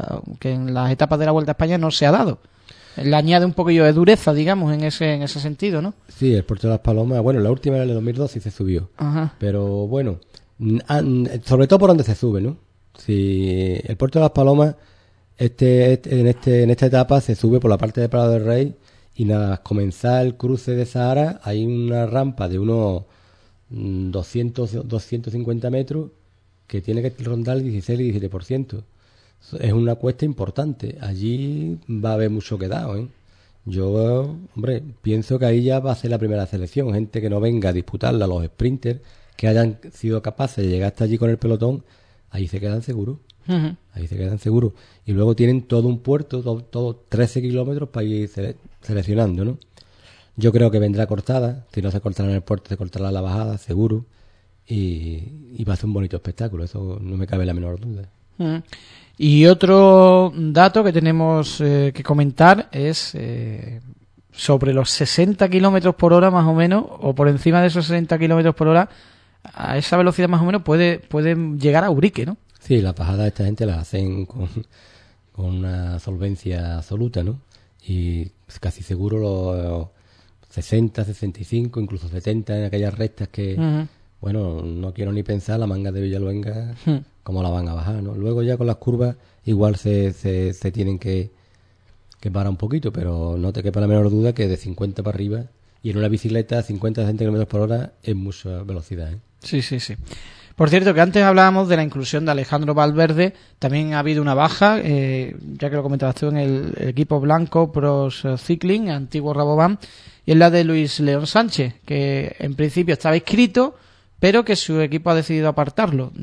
[SPEAKER 2] en las etapas de la Vuelta a España no se ha dado. Le añade un poquillo de dureza, digamos, en ese sentido, ¿no?
[SPEAKER 8] Sí, el Puerto de las Palomas, bueno, la última era en el 2002 sí se subió. Ajá. Pero bueno, sobre todo por donde se sube, ¿no? Si el Puerto de las Palomas en esta etapa se sube por la parte de Prado del Rey, y nada, comenzar el cruce de Sahara hay una rampa de unos 250 metros que tiene que rondar el 16 y 17%. Es una cuesta importante. Allí va a haber mucho quedado, ¿eh? Yo, pienso que ahí ya va a ser la primera selección. Gente que no venga a disputarla, los sprinters que hayan sido capaces de llegar hasta allí con el pelotón, ahí se quedan seguros. Ahí se quedan seguros. Y luego tienen todo un puerto, todo 13 kilómetros para ir seleccionando, ¿no? Yo creo que vendrá cortada. Si no se cortará en el puerto, se cortará la bajada, seguro. Y va a ser un bonito espectáculo. Eso no me cabe la menor duda.
[SPEAKER 2] Y otro dato que tenemos que comentar es sobre los 60 kilómetros por hora más o menos, o por encima de esos 60 kilómetros por hora, a esa velocidad más o menos pueden llegar a Ubrique, ¿no?
[SPEAKER 8] Sí, las bajadas de esta gente las hacen con una solvencia absoluta, ¿no? Y casi seguro los 60, 65, incluso 70 en aquellas rectas que, bueno, no quiero ni pensar la manga de Villaluenga cómo la van a bajar, ¿no? Luego ya con las curvas igual se tienen que parar un poquito, pero no te quepa la menor duda que de 50 para arriba, y en una bicicleta 50 km por hora es mucha velocidad, ¿eh?
[SPEAKER 2] Sí. Por cierto, que antes hablábamos de la inclusión de Alejandro Valverde, también ha habido una baja, ya que lo comentabas tú, en el equipo Blanco Pros Cycling, antiguo Rabobank, y es la de Luis León Sánchez, que en principio estaba inscrito, pero que su equipo ha decidido apartarlo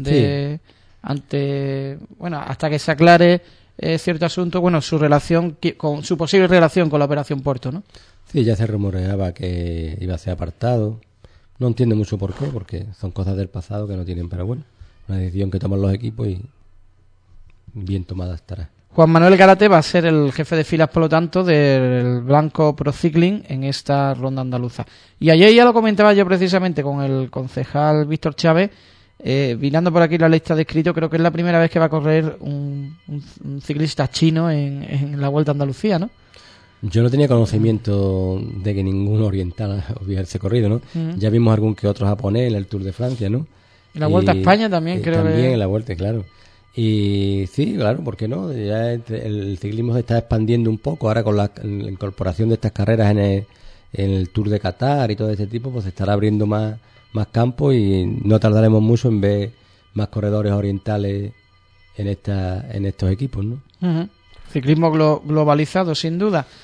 [SPEAKER 2] hasta que se aclare cierto asunto, su relación con su posible relación con la Operación Puerto, ¿no?
[SPEAKER 8] Sí, ya se rumoreaba que iba a ser apartado. No entiendo mucho por qué, porque son cosas del pasado que no tienen, pero bueno, una decisión que toman los equipos y bien tomada estará.
[SPEAKER 2] Juan Manuel Garate va a ser el jefe de filas, por lo tanto, del Blanco Pro Cycling en esta ronda andaluza. Y ayer ya lo comentaba yo precisamente con el concejal Víctor Chávez, mirando por aquí la lista de inscritos, creo que es la primera vez que va a correr un ciclista chino en la Vuelta a Andalucía, ¿no?
[SPEAKER 8] Yo no tenía conocimiento de que ningún oriental hubiese corrido, ¿no? Ya vimos algún que otro japonés en el Tour de Francia, ¿no?
[SPEAKER 2] En la Vuelta a España también, creo
[SPEAKER 8] también
[SPEAKER 2] que...
[SPEAKER 8] en la Vuelta, claro. Y sí, claro, ¿por qué no? Ya el ciclismo se está expandiendo un poco. Ahora con la incorporación de estas carreras en el Tour de Qatar y todo ese tipo, pues se estará abriendo más campo, y no tardaremos mucho en ver más corredores orientales en estos equipos, ¿no?
[SPEAKER 2] Ciclismo globalizado, sin duda.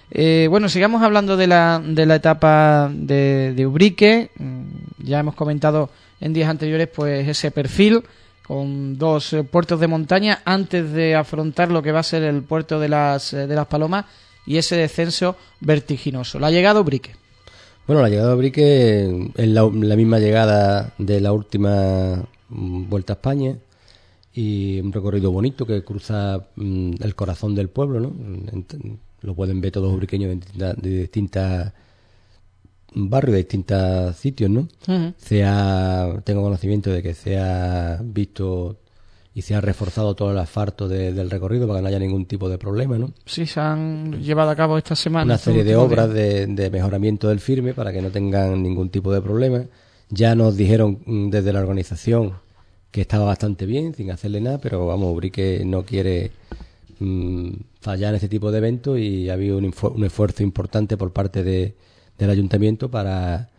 [SPEAKER 2] Bueno, sigamos hablando de la etapa de Ubrique. Ya hemos comentado en días anteriores pues ese perfil con 2 puertos de montaña antes de afrontar lo que va a ser el puerto de las Palomas y ese descenso vertiginoso. La llegada a Ubrique.
[SPEAKER 8] Bueno, la llegada a Ubrique es la misma llegada de la última Vuelta a España, y un recorrido bonito que cruza el corazón del pueblo, ¿no? Lo pueden ver todos los ubriqueños de distintos barrios, de distintos sitios, ¿no? Uh-huh. Tengo conocimiento de que se ha visto y se ha reforzado todo el asfalto del recorrido para que no haya ningún tipo de problema, ¿no?
[SPEAKER 2] Sí, se han llevado a cabo esta semana
[SPEAKER 8] una serie de obras de mejoramiento del firme para que no tengan ningún tipo de problema. Ya nos dijeron desde la organización que estaba bastante bien, sin hacerle nada, pero vamos, Ubrique no quiere fallar en este tipo de eventos, y ha habido un esfuerzo importante por parte del ayuntamiento para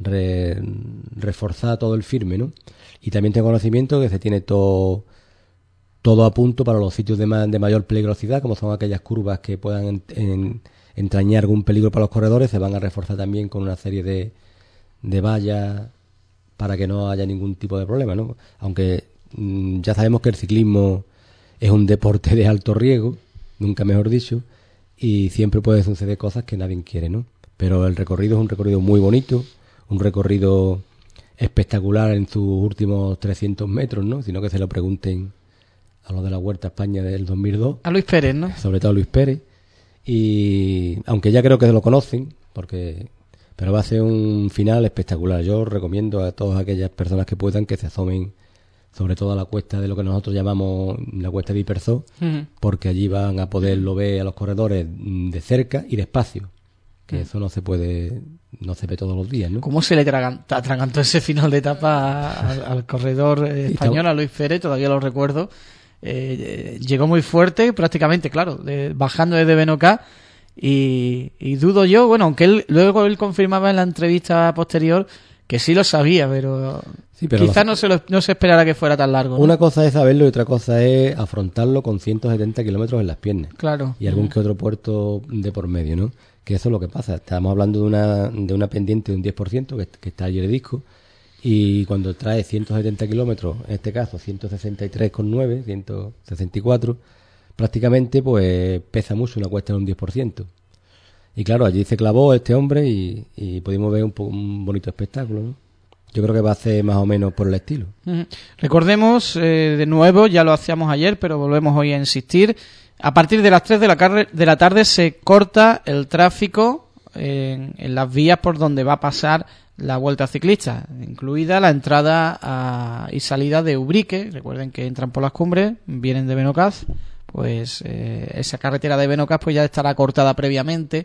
[SPEAKER 8] reforzar todo el firme, ¿no? Y también tengo conocimiento que se tiene todo a punto para los sitios de mayor peligrosidad, como son aquellas curvas que puedan entrañar algún peligro para los corredores. Se van a reforzar también con una serie de vallas para que no haya ningún tipo de problema, ¿no? Aunque ya sabemos que el ciclismo es un deporte de alto riesgo, nunca mejor dicho, y siempre puede suceder cosas que nadie quiere, ¿no? Pero el recorrido es un recorrido muy bonito, un recorrido espectacular en sus últimos 300 metros, ¿no? Sino que se lo pregunten a los de la Vuelta a España del 2002.
[SPEAKER 2] A Luis Pérez, ¿no?
[SPEAKER 8] Sobre todo a Luis Pérez. Y aunque ya creo que lo conocen, pero va a ser un final espectacular. Yo recomiendo a todas aquellas personas que puedan que se asomen sobre todo a la cuesta de lo que nosotros llamamos la cuesta de Hiperzó, uh-huh, porque allí van a poderlo ver a los corredores de cerca y despacio, que uh-huh, eso no se ve todos los días, ¿no?
[SPEAKER 2] ¿Cómo se le atragantó ese final de etapa al corredor español, a Luis Pérez? Todavía lo recuerdo. Llegó muy fuerte, prácticamente, claro, bajando desde Benocá, y dudo yo, bueno, aunque luego él confirmaba en la entrevista posterior que sí lo sabía, pero quizás no se esperara que fuera tan largo, ¿no?
[SPEAKER 8] Una cosa es saberlo y otra cosa es afrontarlo con 170 kilómetros en las piernas.
[SPEAKER 2] Claro.
[SPEAKER 8] Y algún que otro puerto de por medio, ¿no? Que eso es lo que pasa. Estamos hablando de una pendiente de un 10% que está allí el disco, y cuando trae 170 kilómetros, en este caso 163,9, 164, prácticamente pues pesa mucho una cuesta de un 10%. Y claro, allí se clavó este hombre y pudimos ver un bonito espectáculo, ¿no? Yo creo que va a ser más o menos por el estilo.
[SPEAKER 2] Recordemos, de nuevo, ya lo hacíamos ayer, pero volvemos hoy a insistir, a partir de las 3 de la tarde se corta el tráfico en las vías por donde va a pasar la Vuelta Ciclista, incluida la entrada y salida de Ubrique. Recuerden que entran por las cumbres, vienen de Benocaz, pues esa carretera de Benocaz pues ya estará cortada previamente.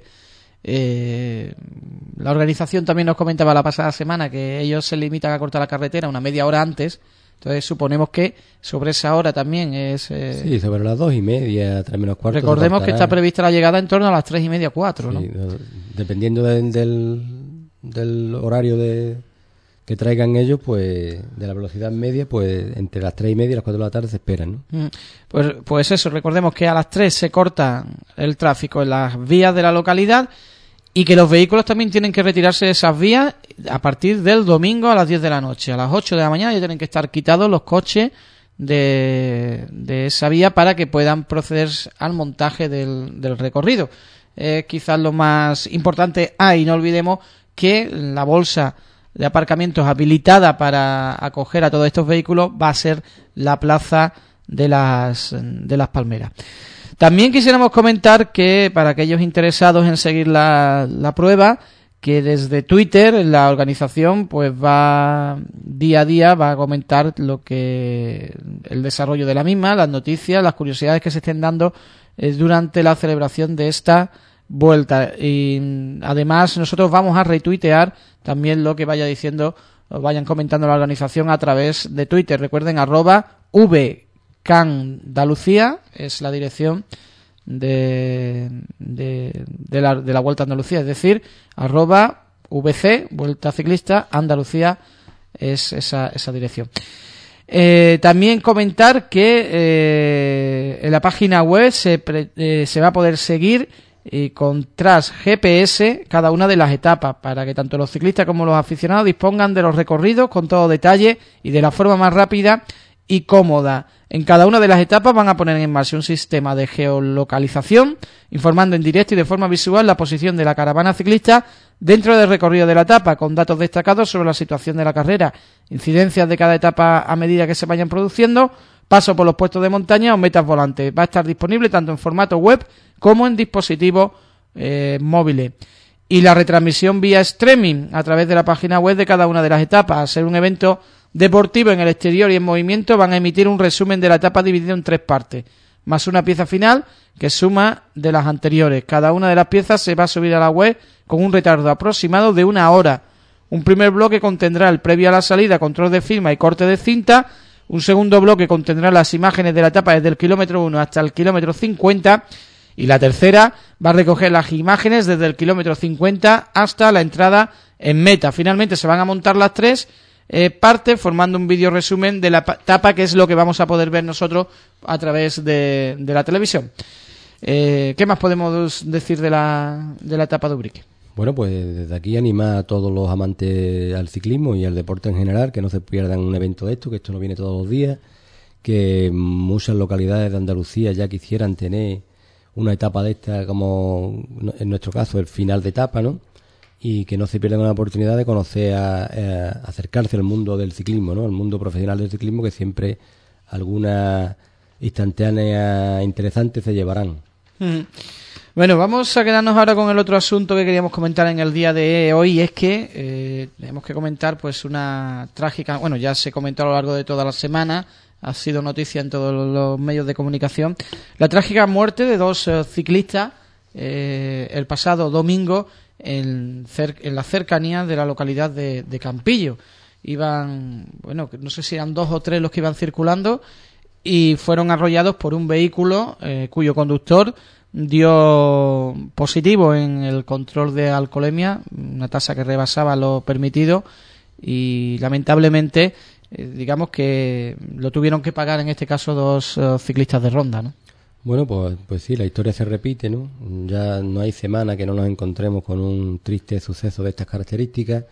[SPEAKER 2] La organización también nos comentaba la pasada semana que ellos se limitan a cortar la carretera una media hora antes, entonces suponemos que sobre esa hora también es...
[SPEAKER 8] Sí, sobre las 2:30, 3 menos cuarto.
[SPEAKER 2] Recordemos que está prevista la llegada en torno a las 3:30, 4, ¿no?
[SPEAKER 8] Sí, dependiendo del horario que traigan ellos, pues de la velocidad media, pues entre las 3:30 y las 4 de la tarde se esperan, ¿no?
[SPEAKER 2] Pues eso, recordemos que a las 3 se corta el tráfico en las vías de la localidad y que los vehículos también tienen que retirarse de esas vías a partir del domingo a las 10 de la noche. A las 8 de la mañana ya tienen que estar quitados los coches de esa vía para que puedan proceder al montaje del recorrido. Quizás lo más importante, y no olvidemos que la bolsa de aparcamientos habilitada para acoger a todos estos vehículos va a ser la plaza de las Palmeras. También quisiéramos comentar que para aquellos interesados en seguir la prueba, que desde Twitter la organización pues va día a día va a comentar el desarrollo de la misma, las noticias, las curiosidades que se estén dando durante la celebración de esta vuelta. Y además nosotros vamos a retuitear también lo que vaya diciendo o vayan comentando la organización a través de Twitter. Recuerden @vcandalucía es la dirección de la Vuelta a Andalucía, es decir, @vc Vuelta Ciclista Andalucía es esa dirección. También comentar que en la página web se va a poder seguir y con tras GPS cada una de las etapas, para que tanto los ciclistas como los aficionados dispongan de los recorridos con todo detalle y de la forma más rápida y cómoda. En cada una de las etapas van a poner en marcha un sistema de geolocalización, informando en directo y de forma visual la posición de la caravana ciclista dentro del recorrido de la etapa, con datos destacados sobre la situación de la carrera, incidencias de cada etapa a medida que se vayan produciendo, paso por los puestos de montaña o metas volantes. Va a estar disponible tanto en formato web como en dispositivos móviles. Y la retransmisión vía streaming a través de la página web de cada una de las etapas. Al ser un evento deportivo en el exterior y en movimiento, van a emitir un resumen de la etapa dividido en 3 partes, más una pieza final que suma de las anteriores. Cada una de las piezas se va a subir a la web con un retardo aproximado de 1 hora. Un primer bloque contendrá el previo a la salida, control de firma y corte de cinta. Un segundo bloque contendrá las imágenes de la etapa desde el kilómetro 1 hasta el kilómetro 50. Y la tercera va a recoger las imágenes desde el kilómetro 50 hasta la entrada en meta. Finalmente se van a montar las 3 partes formando un vídeo resumen de la etapa, que es lo que vamos a poder ver nosotros a través de la televisión. ¿Qué más podemos decir de la etapa de Ubrique?
[SPEAKER 8] Bueno, pues desde aquí animar a todos los amantes al ciclismo y al deporte en general que no se pierdan un evento de esto, que esto no viene todos los días, que muchas localidades de Andalucía ya quisieran tener una etapa de esta, como en nuestro caso el final de etapa, ¿no? Y que no se pierdan la oportunidad de conocer, acercarse al mundo del ciclismo, ¿no? Al mundo profesional del ciclismo, que siempre algunas instantáneas interesantes se llevarán.
[SPEAKER 2] Bueno, vamos a quedarnos ahora con el otro asunto que queríamos comentar en el día de hoy, y es que tenemos que comentar pues una trágica, bueno, ya se comentó a lo largo de toda la semana, ha sido noticia en todos los medios de comunicación, la trágica muerte de 2 ciclistas el pasado domingo en las cercanías de la localidad de Campillo. Iban, bueno, no sé si eran 2 o 3 los que iban circulando y fueron arrollados por un vehículo cuyo conductor dio positivo en el control de alcoholemia, una tasa que rebasaba lo permitido, y lamentablemente digamos que lo tuvieron que pagar en este caso 2 ciclistas de ronda, ¿no?
[SPEAKER 8] Bueno, pues sí, la historia se repite, ¿no? Ya no hay semana que no nos encontremos con un triste suceso de estas características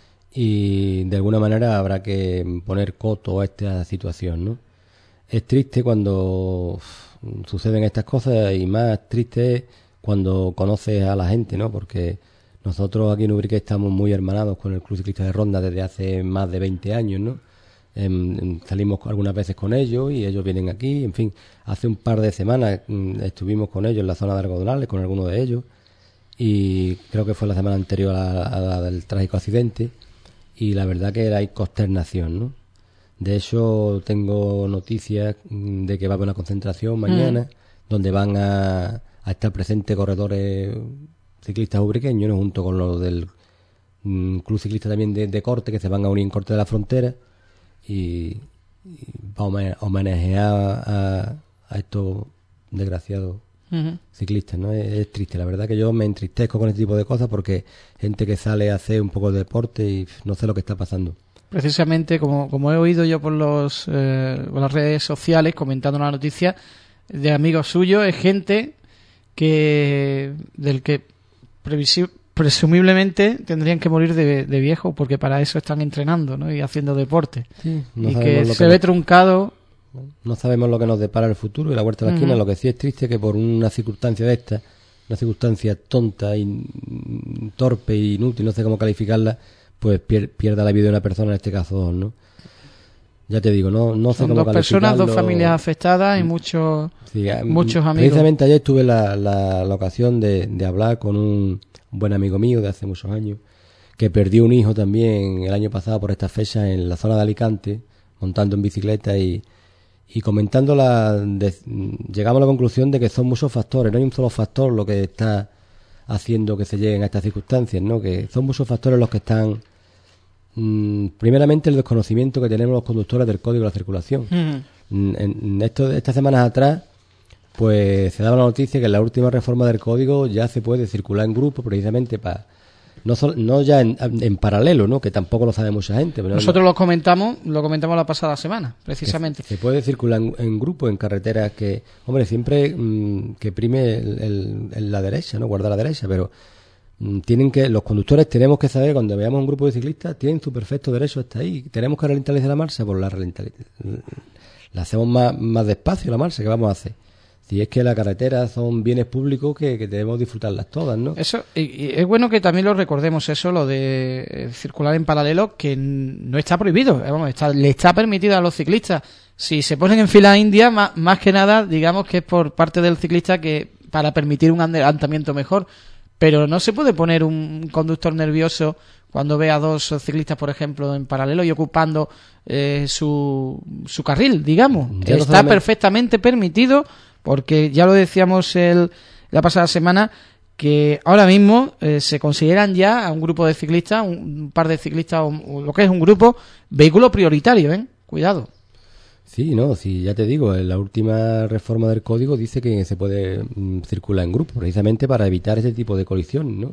[SPEAKER 8] y de alguna manera habrá que poner coto a esta situación, ¿no? Es triste cuando suceden estas cosas y más triste es cuando conoces a la gente, ¿no? Porque nosotros aquí en Ubrique estamos muy hermanados con el Club Ciclista de Ronda desde hace más de 20 años, ¿no? Salimos algunas veces con ellos y ellos vienen aquí, en fin, hace un par de semanas estuvimos con ellos en la zona de Algodonales, con algunos de ellos, y creo que fue la semana anterior a la del trágico accidente, y la verdad que hay consternación, ¿no? De hecho, tengo noticias de que va a haber una concentración mañana, donde van a estar presentes corredores ciclistas ubriqueños, ¿no? Junto con los del Club Ciclista también de Corte, que se van a unir en Corte de la Frontera, y va a homenajear a estos desgraciados ciclistas, ¿no? Es triste, la verdad que yo me entristezco con este tipo de cosas porque gente que sale a hacer un poco de deporte y no sé lo que está pasando.
[SPEAKER 2] Precisamente, como he oído yo por las redes sociales comentando la noticia de amigos suyos, es gente del que presumiblemente tendrían que morir de viejo, porque para eso están entrenando, ¿no? Y haciendo deporte. Sí, no, y que se ve truncado.
[SPEAKER 8] No sabemos lo que nos depara el futuro y la vuelta a la esquina. Lo que sí es triste es que por una circunstancia de esta, una circunstancia tonta y torpe e inútil, no sé cómo calificarla, pues pierda la vida de una persona, en este caso 2, ¿no? Ya te digo, no sé
[SPEAKER 2] Son
[SPEAKER 8] cómo
[SPEAKER 2] 2 personas, 2 familias afectadas y muchos amigos.
[SPEAKER 8] Precisamente ayer tuve la ocasión de hablar con un buen amigo mío de hace muchos años, que perdió un hijo también el año pasado por esta fecha en la zona de Alicante, montando en bicicleta y comentando llegamos a la conclusión de que son muchos factores, no hay un solo factor lo que está haciendo que se lleguen a estas circunstancias, ¿no? Que son muchos factores los que están primeramente el desconocimiento que tenemos los conductores del código de la circulación. Estas semanas atrás pues se daba la noticia que en la última reforma del código ya se puede circular en grupo, precisamente para no ya en paralelo, ¿no? Que tampoco lo sabe mucha gente. Pero
[SPEAKER 2] nosotros lo comentamos la pasada semana, precisamente.
[SPEAKER 8] Se puede circular en grupo, en carreteras que, hombre, siempre que prime la derecha, ¿no? Guardar la derecha, pero los conductores tenemos que saber, cuando veamos un grupo de ciclistas, tienen su perfecto derecho hasta ahí. Tenemos que ralentizar la marcha, pues la hacemos más despacio la marcha, ¿qué vamos a hacer? Si es que las carreteras son bienes públicos que debemos disfrutarlas todas, ¿no?
[SPEAKER 2] Eso, y es bueno que también lo recordemos, eso, lo de circular en paralelo, que no está prohibido, le está permitido a los ciclistas. Si se ponen en fila india, más que nada, digamos que es por parte del ciclista que para permitir un adelantamiento mejor. Pero no se puede poner un conductor nervioso cuando ve a dos ciclistas, por ejemplo, en paralelo y ocupando su carril, digamos. Está perfectamente permitido, porque ya lo decíamos la pasada semana, que ahora mismo se consideran ya a un grupo de ciclistas, un par de ciclistas, o lo que es un grupo, vehículo prioritario, ¿eh? Cuidado.
[SPEAKER 8] Sí, ya te digo, la última reforma del código dice que se puede circular en grupo, precisamente para evitar ese tipo de colisiones, ¿no?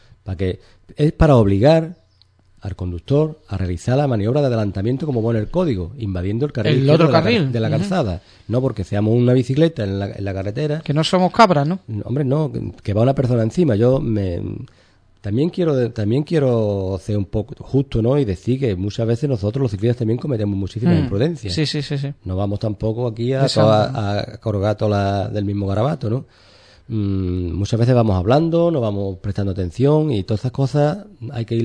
[SPEAKER 8] Es para obligar al conductor a realizar la maniobra de adelantamiento como pone el código, invadiendo el carril de la calzada. No porque seamos una bicicleta en la carretera.
[SPEAKER 2] Que no somos cabras, ¿no?
[SPEAKER 8] Hombre, no, que va una persona encima. También quiero ser un poco justo, ¿no? Y decir que muchas veces nosotros los ciclistas también cometemos muchísimas imprudencias.
[SPEAKER 2] Sí.
[SPEAKER 8] No vamos tampoco aquí a colgar del mismo garabato, ¿no? Muchas veces vamos hablando, no vamos prestando atención y todas esas cosas hay que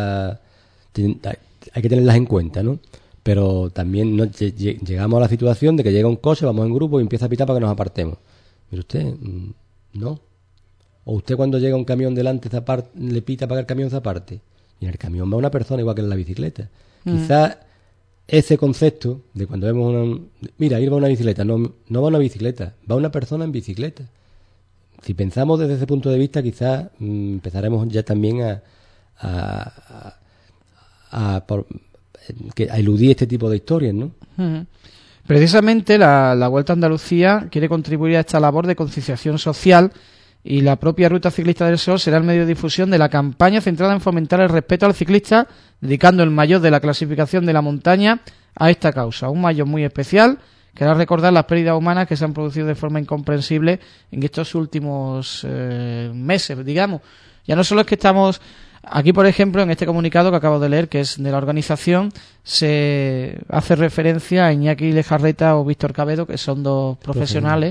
[SPEAKER 8] tenerlas en cuenta, ¿no? Pero también llegamos a la situación de que llega un coche, vamos en grupo y empieza a pitar para que nos apartemos. Mire usted, no. O usted cuando llega un camión delante le pita para que el camión se aparte. Y en el camión va una persona igual que en la bicicleta. Quizás ese concepto de cuando vemos ir va una bicicleta, no va una bicicleta, va una persona en bicicleta. Si pensamos desde ese punto de vista, quizás empezaremos ya también a eludir este tipo de historias, ¿no?
[SPEAKER 2] Precisamente la Vuelta a Andalucía quiere contribuir a esta labor de concienciación social, y la propia Ruta Ciclista del Sol será el medio de difusión de la campaña centrada en fomentar el respeto al ciclista, dedicando el maillot de la clasificación de la montaña a esta causa. Un maillot muy especial que hará recordar las pérdidas humanas que se han producido de forma incomprensible en estos últimos meses, digamos. Ya no solo es que estamos aquí, por ejemplo, en este comunicado que acabo de leer, que es de la organización, se hace referencia a Iñaki Lejarreta o Víctor Cabedo, que son dos profesionales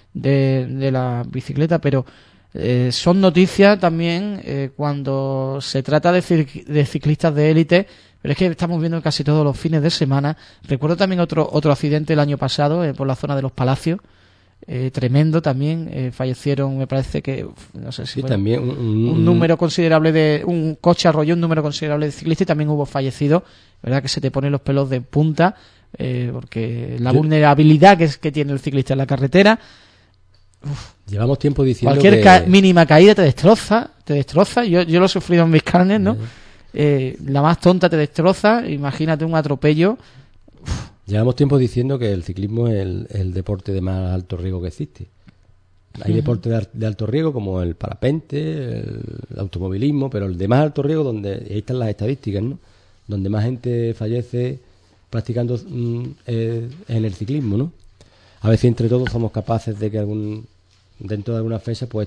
[SPEAKER 2] de la bicicleta, pero son noticias también cuando se trata de ciclistas de élite, pero es que estamos viendo casi todos los fines de semana. Recuerdo también otro accidente el año pasado por la zona de los Palacios, tremendo también, fallecieron, me parece que no sé si
[SPEAKER 8] también
[SPEAKER 2] un número considerable de un coche arrolló un número considerable de ciclistas, y también hubo fallecidos. Verdad que se te ponen los pelos de punta, porque la vulnerabilidad que tiene el ciclista en la carretera.
[SPEAKER 8] Llevamos tiempo diciendo
[SPEAKER 2] cualquier mínima caída te destroza. Yo lo he sufrido en mis carnes, ¿no? La más tonta te destroza. Imagínate un atropello.
[SPEAKER 8] Llevamos tiempo diciendo que el ciclismo es el deporte de más alto riesgo que existe. Hay deportes de alto riesgo como el parapente, el automovilismo, pero el de más alto riesgo, donde ahí están las estadísticas, ¿no? Donde más gente fallece practicando en el ciclismo, ¿no? A ver si entre todos somos capaces de que dentro de alguna fecha, pues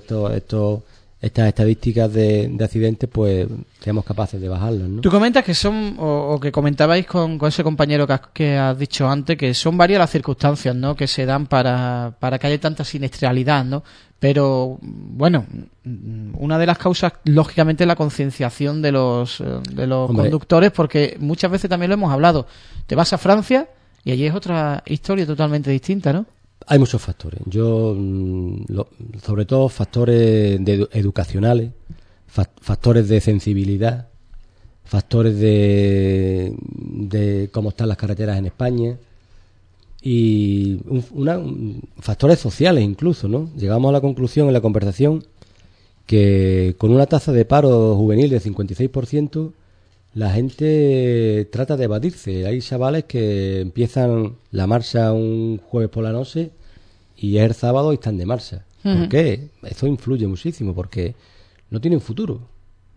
[SPEAKER 8] estas estadísticas de accidentes, pues seamos capaces de bajarlas, ¿no?
[SPEAKER 2] Tú comentas que son, o que comentabais con ese compañero que has dicho antes, que son varias las circunstancias, ¿no?, que se dan para que haya tanta siniestralidad, ¿no? Pero, bueno, una de las causas, lógicamente, es la concienciación de los conductores, porque muchas veces también lo hemos hablado. Te vas a Francia y allí es otra historia totalmente distinta, ¿no?
[SPEAKER 8] Hay muchos factores. Sobre todo factores educacionales, factores de sensibilidad, factores de cómo están las carreteras en España y factores sociales incluso, ¿no? Llegamos a la conclusión en la conversación que con una tasa de paro juvenil de 56%, la gente trata de evadirse. Hay chavales que empiezan la marcha un jueves por la noche y es el sábado y están de marcha. ¿Por qué? Eso influye muchísimo porque no tienen futuro.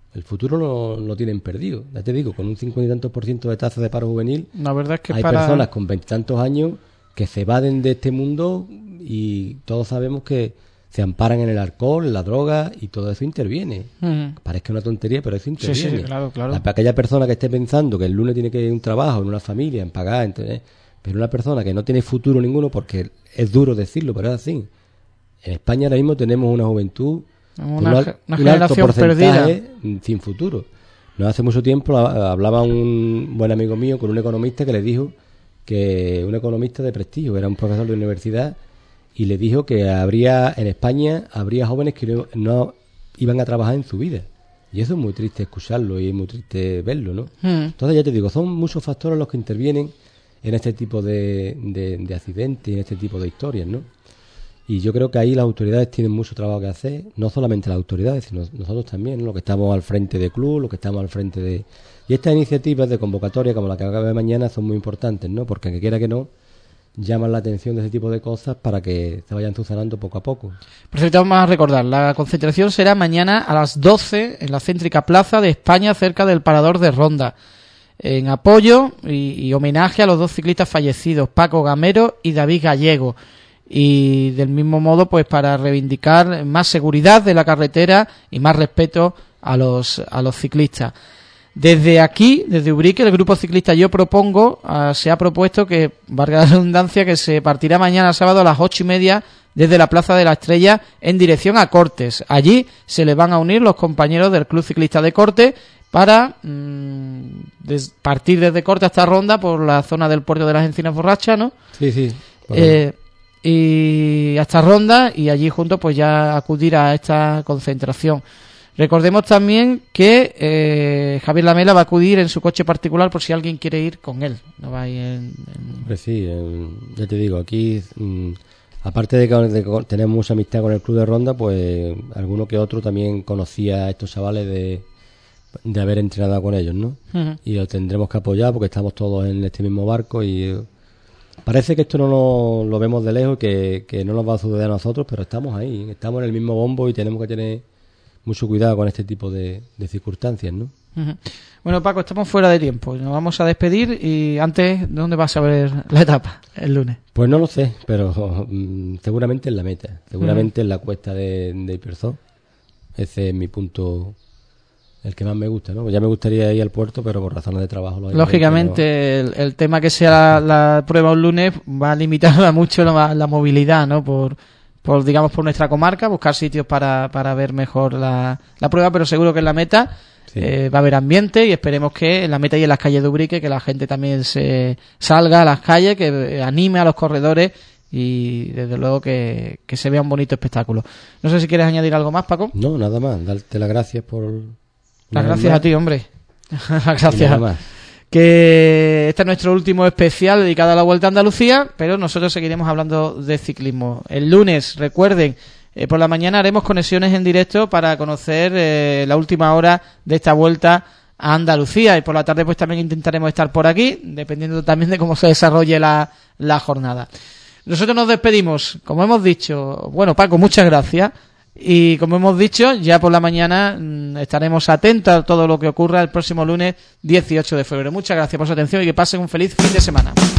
[SPEAKER 8] El futuro lo tienen perdido. Ya te digo, con un 50 y tantos % de tasa de paro juvenil,
[SPEAKER 2] la verdad es que
[SPEAKER 8] hay personas con 20 y tantos años que se evaden de este mundo y todos sabemos que se amparan en el alcohol, en la droga y todo eso interviene. Parece una tontería, pero eso interviene.
[SPEAKER 2] Sí, claro.
[SPEAKER 8] Para aquella persona que esté pensando que el lunes tiene que ir a un trabajo, en una familia, en pagar, entonces, pero una persona que no tiene futuro ninguno, porque es duro decirlo, pero es así. En España ahora mismo tenemos una juventud,
[SPEAKER 2] una
[SPEAKER 8] un
[SPEAKER 2] generación
[SPEAKER 8] alto porcentaje
[SPEAKER 2] perdida,
[SPEAKER 8] sin futuro. No hace mucho tiempo hablaba un buen amigo mío con un economista que le dijo que un economista de prestigio, era un profesor de universidad, y le dijo que en España habría jóvenes que no iban a trabajar en su vida. Y eso es muy triste escucharlo y es muy triste verlo, ¿no? Entonces, ya te digo, son muchos factores los que intervienen en este tipo de accidentes y en este tipo de historias, ¿no? Y yo creo que ahí las autoridades tienen mucho trabajo que hacer, no solamente las autoridades, sino nosotros también, ¿no? Los que estamos al frente de club, los que estamos al frente de... Y estas iniciativas de convocatoria, como la que acaba de mañana, son muy importantes, ¿no? Porque aunque quiera que no, llaman la atención de ese tipo de cosas para que se vayan subsanando poco a poco.
[SPEAKER 2] Perfecto, vamos a recordar, la concentración será mañana a las 12 en la céntrica plaza de España, cerca del Parador de Ronda, en apoyo y homenaje a los 2 ciclistas fallecidos, Paco Gamero y David Gallego, y del mismo modo pues para reivindicar más seguridad de la carretera y más respeto a los ciclistas. Desde aquí, desde Ubrique, el grupo ciclista Yo Propongo se ha propuesto que, valga la redundancia, que se partirá mañana sábado a las 8:30 desde la Plaza de la Estrella en dirección a Cortes. Allí se le van a unir los compañeros del Club Ciclista de Cortes para partir desde Cortes hasta Ronda por la zona del puerto de las Encinas Borrachas, ¿no?
[SPEAKER 8] Sí.
[SPEAKER 2] Y hasta Ronda, y allí juntos pues ya acudir a esta concentración. Recordemos también que Javier Lamela va a acudir en su coche particular por si alguien quiere ir con él. No va a ir
[SPEAKER 8] Pues sí, ya te digo, aquí aparte de que tenemos mucha amistad con el Club de Ronda, pues alguno que otro también conocía a estos chavales de haber entrenado con ellos, ¿no? Y lo tendremos que apoyar porque estamos todos en este mismo barco y parece que esto no lo vemos de lejos, que no nos va a suceder a nosotros, pero estamos ahí, estamos en el mismo bombo y tenemos que tener mucho cuidado con este tipo de circunstancias, ¿no?
[SPEAKER 2] Bueno, Paco, estamos fuera de tiempo, nos vamos a despedir y antes, ¿dónde vas a ver la etapa el lunes?
[SPEAKER 8] Pues no lo sé, pero seguramente en la meta, seguramente en la cuesta de Iperzó. Ese es mi punto, el que más me gusta, ¿no? Pues ya me gustaría ir al puerto, pero por razones de trabajo.
[SPEAKER 2] Lógicamente, no. el tema que sea la prueba un lunes va a limitar mucho la movilidad, ¿no? Por nuestra comarca, buscar sitios para ver mejor la prueba, pero seguro que en la meta va a haber ambiente y esperemos que en la meta y en las calles de Ubrique que la gente también se salga a las calles, que anime a los corredores y desde luego que se vea un bonito espectáculo. No sé si quieres añadir algo más, Paco.
[SPEAKER 8] No, nada más, darte las gracias por...
[SPEAKER 2] Las gracias a ti, hombre. Gracias. Nada más. Que este es nuestro último especial dedicado a la Vuelta a Andalucía, pero nosotros seguiremos hablando de ciclismo. El lunes, recuerden, por la mañana haremos conexiones en directo para conocer la última hora de esta Vuelta a Andalucía y por la tarde pues también intentaremos estar por aquí, dependiendo también de cómo se desarrolle la jornada. Nosotros nos despedimos, como hemos dicho, bueno, Paco, muchas gracias. Y como hemos dicho, ya por la mañana estaremos atentos a todo lo que ocurra el próximo lunes 18 de febrero. Muchas gracias por su atención y que pasen un feliz fin de semana.